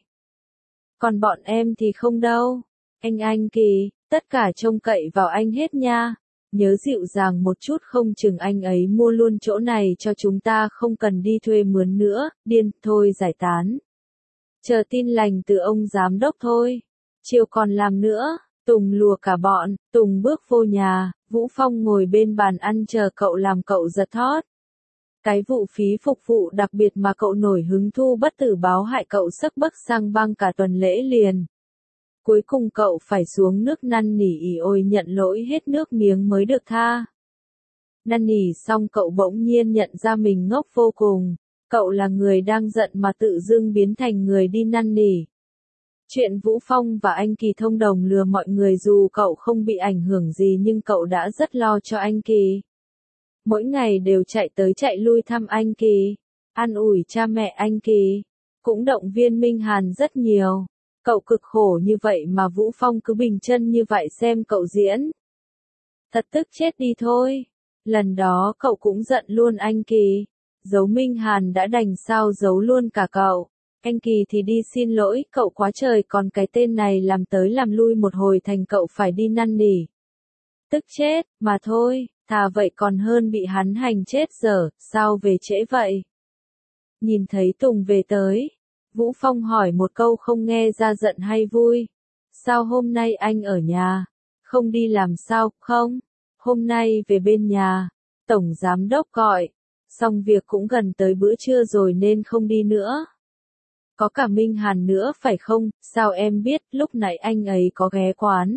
Còn bọn em thì không đâu. Anh Kỳ, tất cả trông cậy vào anh hết nha. Nhớ dịu dàng một chút không chừng anh ấy mua luôn chỗ này cho chúng ta không cần đi thuê mướn nữa, điên, thôi giải tán. Chờ tin lành từ ông giám đốc thôi. Chiều còn làm nữa, Tùng lùa cả bọn, Tùng bước vô nhà, Vũ Phong ngồi bên bàn ăn chờ cậu làm cậu giật thót. Cái vụ phí phục vụ đặc biệt mà cậu nổi hứng thu bất tử báo hại cậu sấc bấc sang băng cả tuần lễ liền. Cuối cùng cậu phải xuống nước năn nỉ ỉ ôi nhận lỗi hết nước miếng mới được tha. Năn nỉ xong cậu bỗng nhiên nhận ra mình ngốc vô cùng. Cậu là người đang giận mà tự dưng biến thành người đi năn nỉ. Chuyện Vũ Phong và anh Kỳ thông đồng lừa mọi người dù cậu không bị ảnh hưởng gì nhưng cậu đã rất lo cho anh Kỳ. Mỗi ngày đều chạy tới chạy lui thăm anh Kỳ, an ủi cha mẹ anh Kỳ, cũng động viên Minh Hàn rất nhiều. Cậu cực khổ như vậy mà Vũ Phong cứ bình chân như vậy xem cậu diễn. Thật tức chết đi thôi. Lần đó cậu cũng giận luôn anh Kỳ. Giấu Minh Hàn đã đành sao giấu luôn cả cậu. Anh Kỳ thì đi xin lỗi cậu quá trời còn cái tên này làm tới làm lui một hồi thành cậu phải đi năn nỉ. Tức chết, mà thôi, thà vậy còn hơn bị hắn hành chết dở, sao về trễ vậy? Nhìn thấy Tùng về tới. Vũ Phong hỏi một câu không nghe ra giận hay vui. Sao hôm nay anh ở nhà? Không đi làm sao, không? Hôm nay về bên nhà. Tổng giám đốc gọi. Xong việc cũng gần tới bữa trưa rồi nên không đi nữa. Có cả Minh Hàn nữa phải không? Sao em biết lúc nãy anh ấy có ghé quán?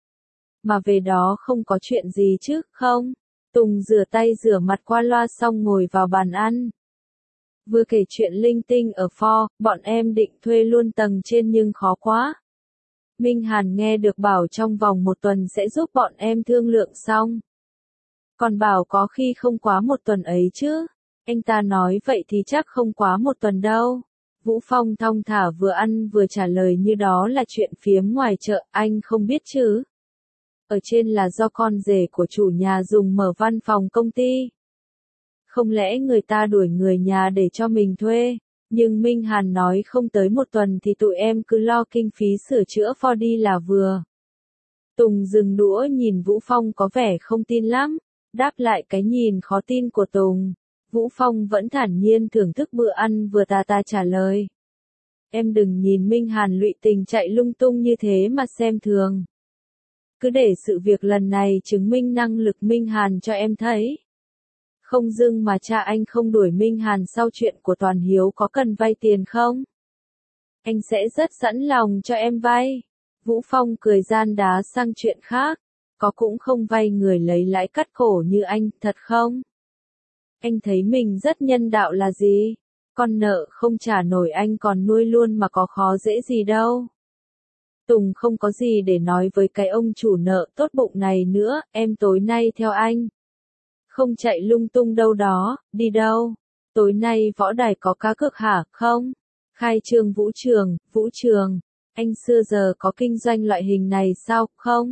Mà về đó không có chuyện gì chứ, không? Tùng rửa tay rửa mặt qua loa xong ngồi vào bàn ăn. Vừa kể chuyện linh tinh ở pho, bọn em định thuê luôn tầng trên nhưng khó quá. Minh Hàn nghe được bảo trong vòng một tuần sẽ giúp bọn em thương lượng xong. Còn bảo có khi không quá một tuần ấy chứ. Anh ta nói vậy thì chắc không quá một tuần đâu. Vũ Phong thong thả vừa ăn vừa trả lời như đó là chuyện phiếm ngoài chợ, anh không biết chứ. Ở trên là do con rể của chủ nhà dùng mở văn phòng công ty. Không lẽ người ta đuổi người nhà để cho mình thuê, nhưng Minh Hàn nói không tới một tuần thì tụi em cứ lo kinh phí sửa chữa pho đi là vừa. Tùng dừng đũa nhìn Vũ Phong có vẻ không tin lắm, đáp lại cái nhìn khó tin của Tùng. Vũ Phong vẫn thản nhiên thưởng thức bữa ăn vừa tà trả lời. Em đừng nhìn Minh Hàn lụy tình chạy lung tung như thế mà xem thường. Cứ để sự việc lần này chứng minh năng lực Minh Hàn cho em thấy. Không dưng mà cha anh không đuổi Minh Hàn sau chuyện của Toàn Hiếu có cần vay tiền không? Anh sẽ rất sẵn lòng cho em vay. Vũ Phong cười gian đá sang chuyện khác. Có cũng không vay người lấy lãi cắt cổ như anh, thật không? Anh thấy mình rất nhân đạo là gì? Con nợ không trả nổi anh còn nuôi luôn mà có khó dễ gì đâu. Tùng không có gì để nói với cái ông chủ nợ tốt bụng này nữa, em tối nay theo anh. Không chạy lung tung đâu đó, đi đâu? Tối nay võ đài có cá cược hả, không? Khai trương vũ trường. Anh xưa giờ có kinh doanh loại hình này sao, không?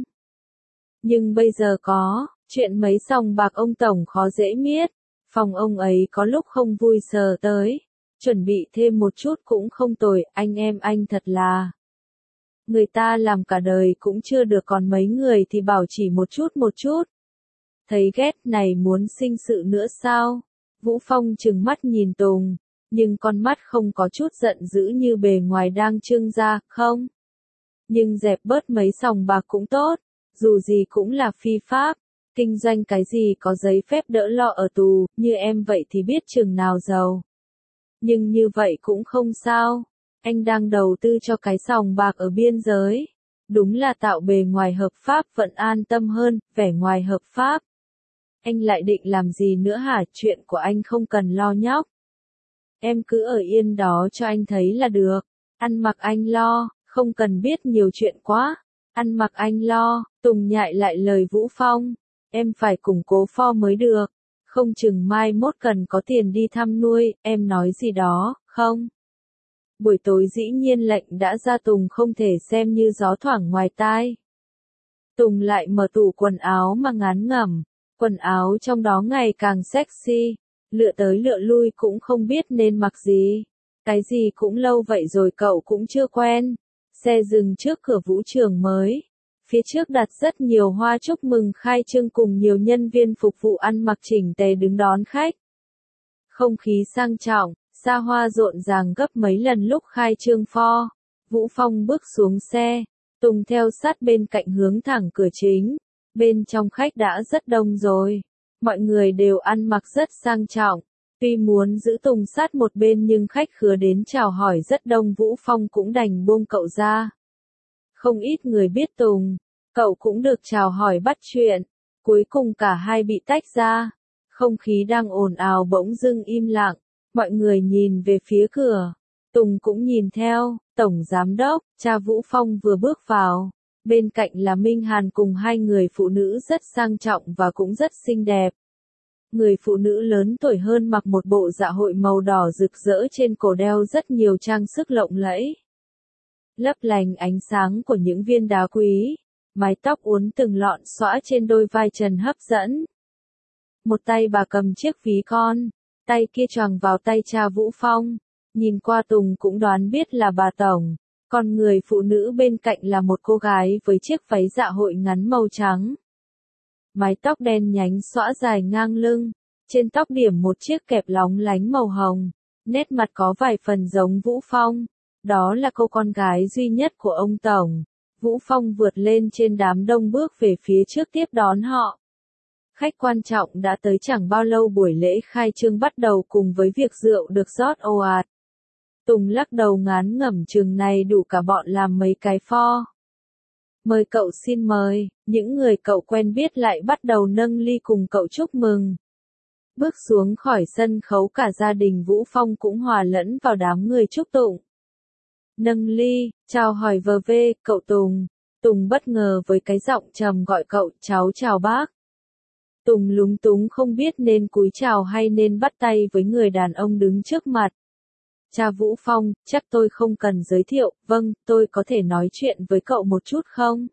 Nhưng bây giờ có, chuyện mấy sòng bạc ông Tổng khó dễ miết. Phòng ông ấy có lúc không vui sờ tới. Chuẩn bị thêm một chút cũng không tồi, anh em anh thật là. Người ta làm cả đời cũng chưa được còn mấy người thì bảo chỉ một chút. Thấy ghét này muốn sinh sự nữa sao? Vũ Phong trừng mắt nhìn Tùng, nhưng con mắt không có chút giận dữ như bề ngoài đang trưng ra, không? Nhưng dẹp bớt mấy sòng bạc cũng tốt, dù gì cũng là phi pháp, kinh doanh cái gì có giấy phép đỡ lo ở tù, như em vậy thì biết chừng nào giàu. Nhưng như vậy cũng không sao, anh đang đầu tư cho cái sòng bạc ở biên giới. Đúng là tạo bề ngoài hợp pháp vẫn an tâm hơn, vẻ ngoài hợp pháp. Anh lại định làm gì nữa hả, chuyện của anh không cần lo nhóc. Em cứ ở yên đó cho anh thấy là được, ăn mặc anh lo, không cần biết nhiều chuyện quá, ăn mặc anh lo. Tùng nhại lại lời Vũ Phong, em phải củng cố pho mới được, không chừng mai mốt cần có tiền đi thăm nuôi, em nói gì đó, không? Buổi tối dĩ nhiên lệnh đã ra Tùng không thể xem như gió thoảng ngoài tai. Tùng lại mở tủ quần áo mà ngán ngẩm, quần áo trong đó ngày càng sexy, lựa tới lựa lui cũng không biết nên mặc gì. Cái gì cũng lâu vậy rồi cậu cũng chưa quen. Xe dừng trước cửa vũ trường mới. Phía trước đặt rất nhiều hoa chúc mừng khai trương cùng nhiều nhân viên phục vụ ăn mặc chỉnh tề đứng đón khách. Không khí sang trọng, xa hoa rộn ràng gấp mấy lần lúc khai trương pho. Vũ Phong bước xuống xe, Tùng theo sát bên cạnh hướng thẳng cửa chính. Bên trong khách đã rất đông rồi. Mọi người đều ăn mặc rất sang trọng. Tuy muốn giữ Tùng sát một bên nhưng khách khứa đến chào hỏi rất đông, Vũ Phong cũng đành buông cậu ra. Không ít người biết Tùng, cậu cũng được chào hỏi bắt chuyện. Cuối cùng cả hai bị tách ra. Không khí đang ồn ào bỗng dưng im lặng. Mọi người nhìn về phía cửa. Tùng cũng nhìn theo. Tổng giám đốc, cha Vũ Phong vừa bước vào. Bên cạnh là Minh Hàn cùng hai người phụ nữ rất sang trọng và cũng rất xinh đẹp. Người phụ nữ lớn tuổi hơn mặc một bộ dạ hội màu đỏ rực rỡ, trên cổ đeo rất nhiều trang sức lộng lẫy. Lấp lánh ánh sáng của những viên đá quý, mái tóc uốn từng lọn xõa trên đôi vai trần hấp dẫn. Một tay bà cầm chiếc ví con, tay kia choàng vào tay cha Vũ Phong. Nhìn qua Tùng cũng đoán biết là bà Tổng. Còn người phụ nữ bên cạnh là một cô gái với chiếc váy dạ hội ngắn màu trắng. Mái tóc đen nhánh xõa dài ngang lưng, trên tóc điểm một chiếc kẹp lóng lánh màu hồng, nét mặt có vài phần giống Vũ Phong. Đó là cô con gái duy nhất của ông Tổng. Vũ Phong vượt lên trên đám đông bước về phía trước tiếp đón họ. Khách quan trọng đã tới chẳng bao lâu, buổi lễ khai trương bắt đầu cùng với việc rượu được rót ồ ạt. Tùng lắc đầu ngán ngẩm, chừng này đủ cả bọn làm mấy cái pho. Mời cậu, xin mời. Những người cậu quen biết lại bắt đầu nâng ly cùng cậu chúc mừng. Bước xuống khỏi sân khấu, cả gia đình Vũ Phong cũng hòa lẫn vào đám người chúc tụng. Nâng ly, chào hỏi vờ vê, cậu Tùng. Tùng bất ngờ với cái giọng trầm gọi cậu, cháu chào bác. Tùng lúng túng không biết nên cúi chào hay nên bắt tay với người đàn ông đứng trước mặt. Cha Vũ Phong, chắc tôi không cần giới thiệu, vâng, tôi có thể nói chuyện với cậu một chút không?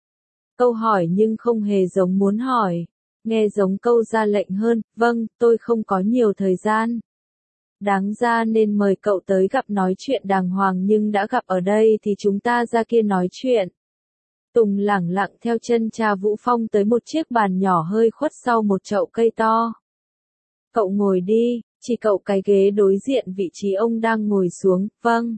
Câu hỏi nhưng không hề giống muốn hỏi. Nghe giống câu ra lệnh hơn, vâng, tôi không có nhiều thời gian. Đáng ra nên mời cậu tới gặp nói chuyện đàng hoàng, nhưng đã gặp ở đây thì chúng ta ra kia nói chuyện. Tùng lẳng lặng theo chân cha Vũ Phong tới một chiếc bàn nhỏ hơi khuất sau một chậu cây to. Cậu ngồi đi, chỉ cậu cái ghế đối diện vị trí ông đang ngồi xuống, vâng.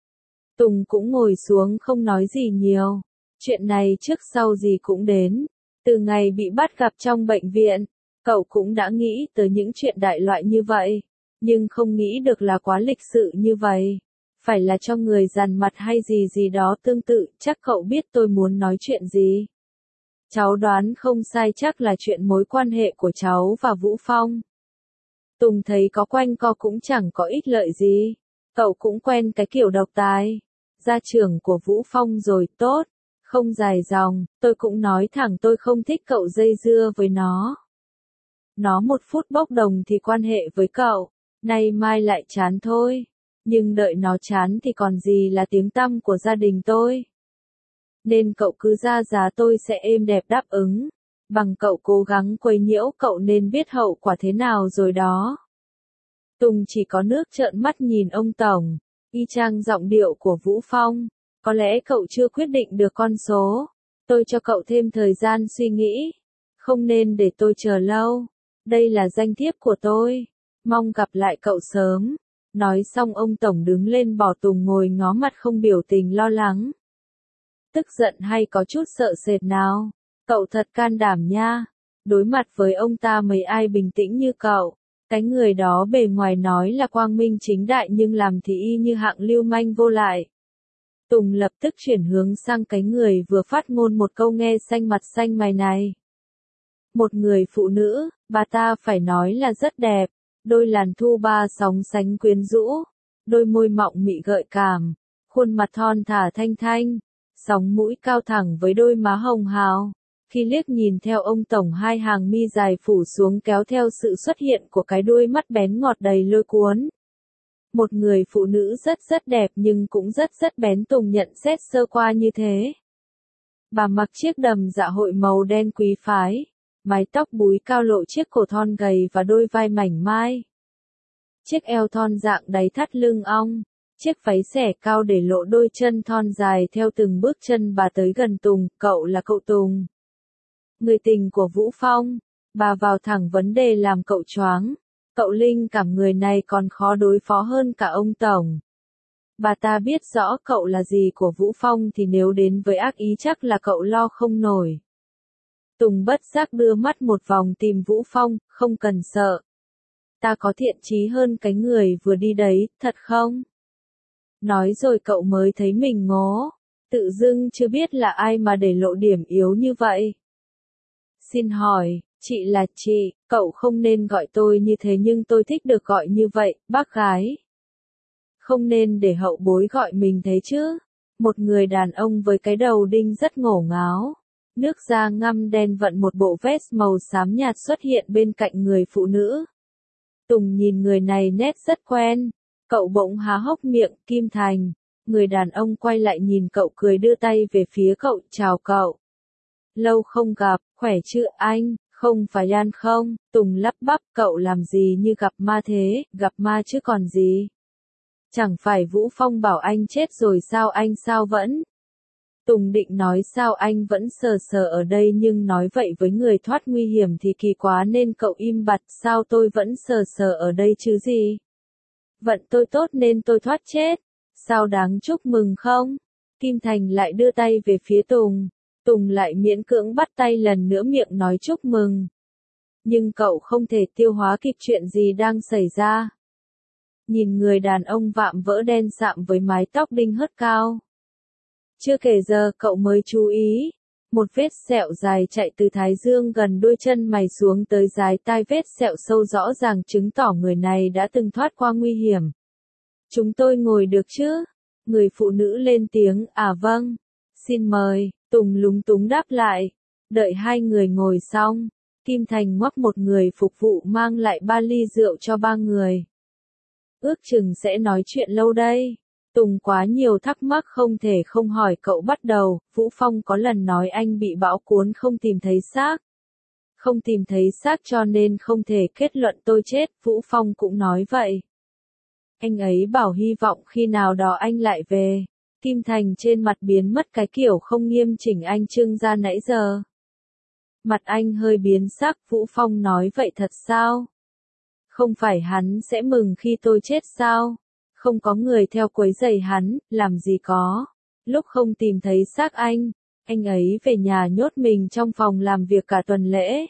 Tùng cũng ngồi xuống không nói gì nhiều. Chuyện này trước sau gì cũng đến. Từ ngày bị bắt gặp trong bệnh viện, cậu cũng đã nghĩ tới những chuyện đại loại như vậy. Nhưng không nghĩ được là quá lịch sự như vậy. Phải là cho người dằn mặt hay gì gì đó tương tự, chắc cậu biết tôi muốn nói chuyện gì. Cháu đoán không sai, chắc là chuyện mối quan hệ của cháu và Vũ Phong. Tùng thấy có quanh co cũng chẳng có ích lợi gì. Cậu cũng quen cái kiểu độc tài. Gia trưởng của Vũ Phong rồi, tốt. Không dài dòng, tôi cũng nói thẳng tôi không thích cậu dây dưa với nó. Nó 1 phút bốc đồng thì quan hệ với cậu, nay mai lại chán thôi. Nhưng đợi nó chán thì còn gì là tiếng tăm của gia đình tôi. Nên cậu cứ ra giá tôi sẽ êm đẹp đáp ứng. Bằng cậu cố gắng quấy nhiễu cậu nên biết hậu quả thế nào rồi đó. Tùng chỉ có nước trợn mắt nhìn ông Tổng, y chang giọng điệu của Vũ Phong. Có lẽ cậu chưa quyết định được con số. Tôi cho cậu thêm thời gian suy nghĩ. Không nên để tôi chờ lâu. Đây là danh thiếp của tôi. Mong gặp lại cậu sớm. Nói xong ông Tổng đứng lên bỏ Tùng ngồi ngó mặt không biểu tình lo lắng. Tức giận hay có chút sợ sệt nào? Cậu thật can đảm nha. Đối mặt với ông ta mấy ai bình tĩnh như cậu. Cái người đó bề ngoài nói là quang minh chính đại nhưng làm thì y như hạng lưu manh vô lại. Tùng lập tức chuyển hướng sang cái người vừa phát ngôn một câu nghe xanh mặt xanh mày này. Một người phụ nữ, bà ta phải nói là rất đẹp, đôi làn thu ba sóng sánh quyến rũ, đôi môi mọng mị gợi cảm, khuôn mặt thon thả thanh thanh, sóng mũi cao thẳng với đôi má hồng hào. Khi liếc nhìn theo ông Tổng hai hàng mi dài phủ xuống kéo theo sự xuất hiện của cái đuôi mắt bén ngọt đầy lôi cuốn. Một người phụ nữ rất đẹp nhưng cũng rất bén. Tùng nhận xét sơ qua như thế. Bà mặc chiếc đầm dạ hội màu đen quý phái, mái tóc búi cao lộ chiếc cổ thon gầy và đôi vai mảnh mai. Chiếc eo thon dạng đáy thắt lưng ong, chiếc váy xẻ cao để lộ đôi chân thon dài theo từng bước chân bà tới gần Tùng. Cậu là cậu Tùng, người tình của Vũ Phong. Bà vào thẳng vấn đề làm cậu choáng. Cậu linh cảm người này còn khó đối phó hơn cả ông Tổng. Bà ta biết rõ cậu là gì của Vũ Phong thì nếu đến với ác ý chắc là cậu lo không nổi. Tùng bất giác đưa mắt một vòng tìm Vũ Phong, không cần sợ. Ta có thiện chí hơn cái người vừa đi đấy, thật không? Nói rồi cậu mới thấy mình ngố. Tự dưng chưa biết là ai mà để lộ điểm yếu như vậy. Xin hỏi, chị là chị, cậu không nên gọi tôi như thế nhưng tôi thích được gọi như vậy, bác gái. Không nên để hậu bối gọi mình thế chứ. Một người đàn ông với cái đầu đinh rất ngổ ngáo. Nước da ngăm đen vận một bộ vest màu xám nhạt xuất hiện bên cạnh người phụ nữ. Tùng nhìn người này nét rất quen. Cậu bỗng há hốc miệng, Kim Thành. Người đàn ông quay lại nhìn cậu cười đưa tay về phía cậu, chào cậu. Lâu không gặp, khỏe chứ anh, không phải Yan không? Tùng lắp bắp, cậu làm gì như gặp ma thế, gặp ma chứ còn gì. Chẳng phải Vũ Phong bảo anh chết rồi sao anh sao vẫn? Tùng định nói sao anh vẫn sờ ở đây nhưng nói vậy với người thoát nguy hiểm thì kỳ quá nên cậu im bặt. Sao tôi vẫn sờ ở đây chứ gì? Vận tôi tốt nên tôi thoát chết. Sao đáng chúc mừng không? Kim Thành lại đưa tay về phía Tùng. Tùng lại miễn cưỡng bắt tay lần nữa miệng nói chúc mừng. Nhưng cậu không thể tiêu hóa kịp chuyện gì đang xảy ra. Nhìn người đàn ông vạm vỡ đen sạm với mái tóc đinh hớt cao. Chưa kể giờ cậu mới chú ý. Một vết sẹo dài chạy từ thái dương gần đôi chân mày xuống tới dài tai, vết sẹo sâu rõ ràng chứng tỏ người này đã từng thoát qua nguy hiểm. Chúng tôi ngồi được chứ? Người phụ nữ lên tiếng, à vâng. Xin mời, Tùng lúng túng đáp lại. Đợi hai người ngồi xong, Kim Thành ngoắc một người phục vụ mang lại 3 ly rượu cho 3 người. Ước chừng sẽ nói chuyện lâu đây. Tùng quá nhiều thắc mắc không thể không hỏi cậu bắt đầu. Vũ Phong có lần nói anh bị bão cuốn không tìm thấy xác. Không tìm thấy xác cho nên không thể kết luận tôi chết. Vũ Phong cũng nói vậy. Anh ấy bảo hy vọng khi nào đó anh lại về. Kim Thành trên mặt biến mất cái kiểu không nghiêm chỉnh anh trưng ra nãy giờ. Mặt anh hơi biến sắc. Vũ Phong nói vậy thật sao? Không phải hắn sẽ mừng khi tôi chết sao? Không có người theo quấy rầy hắn, làm gì có. Lúc không tìm thấy xác anh ấy về nhà nhốt mình trong phòng làm việc cả tuần lễ.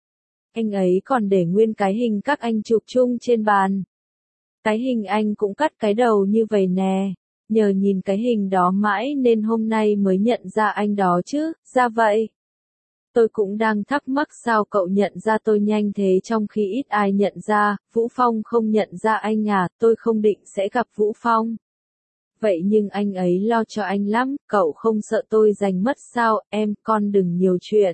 Anh ấy còn để nguyên cái hình các anh chụp chung trên bàn. Cái hình anh cũng cắt cái đầu như vậy nè. Nhờ nhìn cái hình đó mãi nên hôm nay mới nhận ra anh đó chứ, ra vậy. Tôi cũng đang thắc mắc sao cậu nhận ra tôi nhanh thế trong khi ít ai nhận ra, Vũ Phong không nhận ra anh à, tôi không định sẽ gặp Vũ Phong. Vậy nhưng anh ấy lo cho anh lắm, cậu không sợ tôi giành mất sao, em, con đừng nhiều chuyện.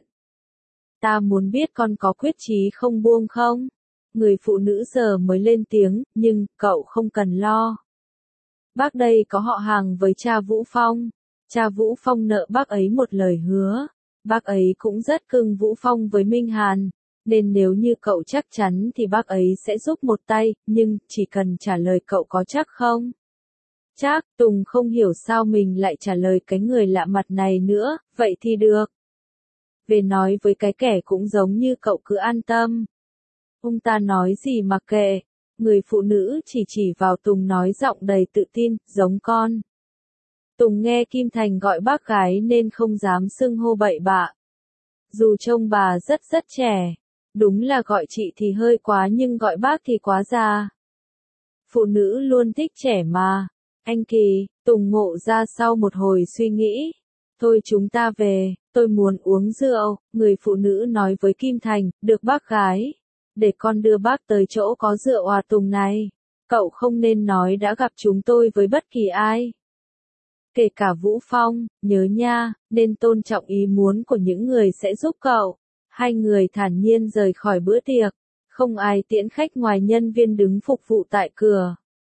Ta muốn biết con có quyết chí không buông không? Người phụ nữ giờ mới lên tiếng, nhưng, cậu không cần lo. Bác đây có họ hàng với cha Vũ Phong. Cha Vũ Phong nợ bác ấy một lời hứa. Bác ấy cũng rất cưng Vũ Phong với Minh Hàn. Nên nếu như cậu chắc chắn thì bác ấy sẽ giúp một tay, nhưng, chỉ cần trả lời cậu có chắc không? Chắc, Tùng không hiểu sao mình lại trả lời cái người lạ mặt này nữa, vậy thì được. Về nói với cái kẻ cũng giống như cậu cứ an tâm. Ông ta nói gì mà kệ. Người phụ nữ chỉ vào Tùng nói giọng đầy tự tin, giống con. Tùng nghe Kim Thành gọi bác gái nên không dám xưng hô bậy bạ. Dù trông bà rất trẻ. Đúng là gọi chị thì hơi quá nhưng gọi bác thì quá già. Phụ nữ luôn thích trẻ mà. Anh Kỳ, Tùng ngộ ra sau một hồi suy nghĩ. Thôi chúng ta về, tôi muốn uống rượu, người phụ nữ nói với Kim Thành, được bác gái. Để con đưa bác tới chỗ có rượu à Tùng này. Cậu không nên nói đã gặp chúng tôi với bất kỳ ai. Kể cả Vũ Phong, nhớ nha, nên tôn trọng ý muốn của những người sẽ giúp cậu. Hai người thản nhiên rời khỏi bữa tiệc. Không ai tiễn khách ngoài nhân viên đứng phục vụ tại cửa.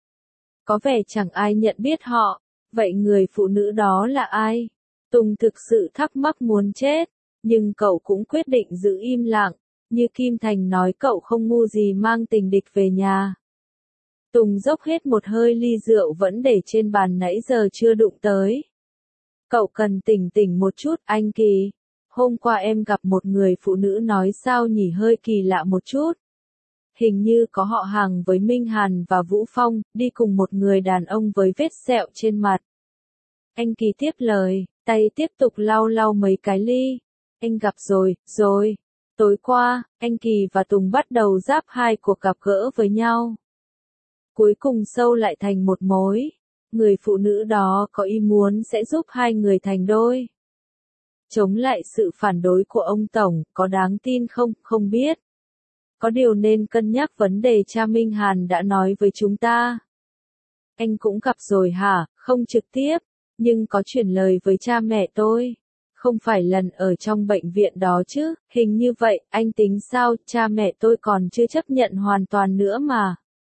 Có vẻ chẳng ai nhận biết họ. Vậy người phụ nữ đó là ai? Tùng thực sự thắc mắc muốn chết. Nhưng cậu cũng quyết định giữ im lặng. Như Kim Thành nói cậu không ngu gì mang tình địch về nhà. Tùng dốc hết một hơi ly rượu vẫn để trên bàn nãy giờ chưa đụng tới. Cậu cần tỉnh một chút anh Kỳ. Hôm qua em gặp một người phụ nữ nói sao nhỉ hơi kỳ lạ một chút. Hình như có họ hàng với Minh Hàn và Vũ Phong, đi cùng một người đàn ông với vết sẹo trên mặt. Anh Kỳ tiếp lời, tay tiếp tục lau mấy cái ly. Anh gặp rồi. Tối qua, anh Kỳ và Tùng bắt đầu giáp hai cuộc gặp gỡ với nhau. Cuối cùng sâu lại thành một mối. Người phụ nữ đó có ý muốn sẽ giúp hai người thành đôi. Chống lại sự phản đối của ông Tổng, có đáng tin không, không biết. Có điều nên cân nhắc vấn đề cha Minh Hàn đã nói với chúng ta. Anh cũng gặp rồi hả, không trực tiếp, nhưng có chuyển lời với cha mẹ tôi. Không phải lần ở trong bệnh viện đó chứ, hình như vậy, anh tính sao, cha mẹ tôi còn chưa chấp nhận hoàn toàn nữa mà.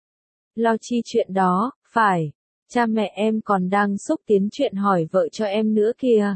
Lo chi chuyện đó, phải, cha mẹ em còn đang xúc tiến chuyện hỏi vợ cho em nữa kìa.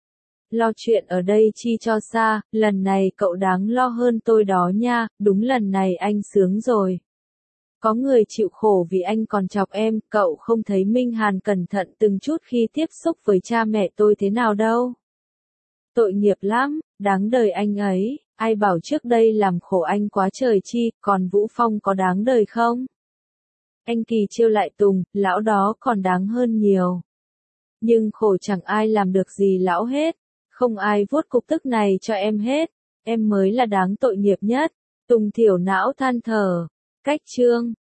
Lo chuyện ở đây chi cho xa, lần này cậu đáng lo hơn tôi đó nha, đúng lần này anh sướng rồi. Có người chịu khổ vì anh còn chọc em, cậu không thấy Minh Hàn cẩn thận từng chút khi tiếp xúc với cha mẹ tôi thế nào đâu. Tội nghiệp lắm, đáng đời anh ấy, ai bảo trước đây làm khổ anh quá trời chi, còn Vũ Phong có đáng đời không? Anh Kỳ trêu lại Tùng, lão đó còn đáng hơn nhiều. Nhưng khổ chẳng ai làm được gì lão hết, không ai vuốt cục tức này cho em hết, em mới là đáng tội nghiệp nhất. Tùng thiểu não than thở. Cách chương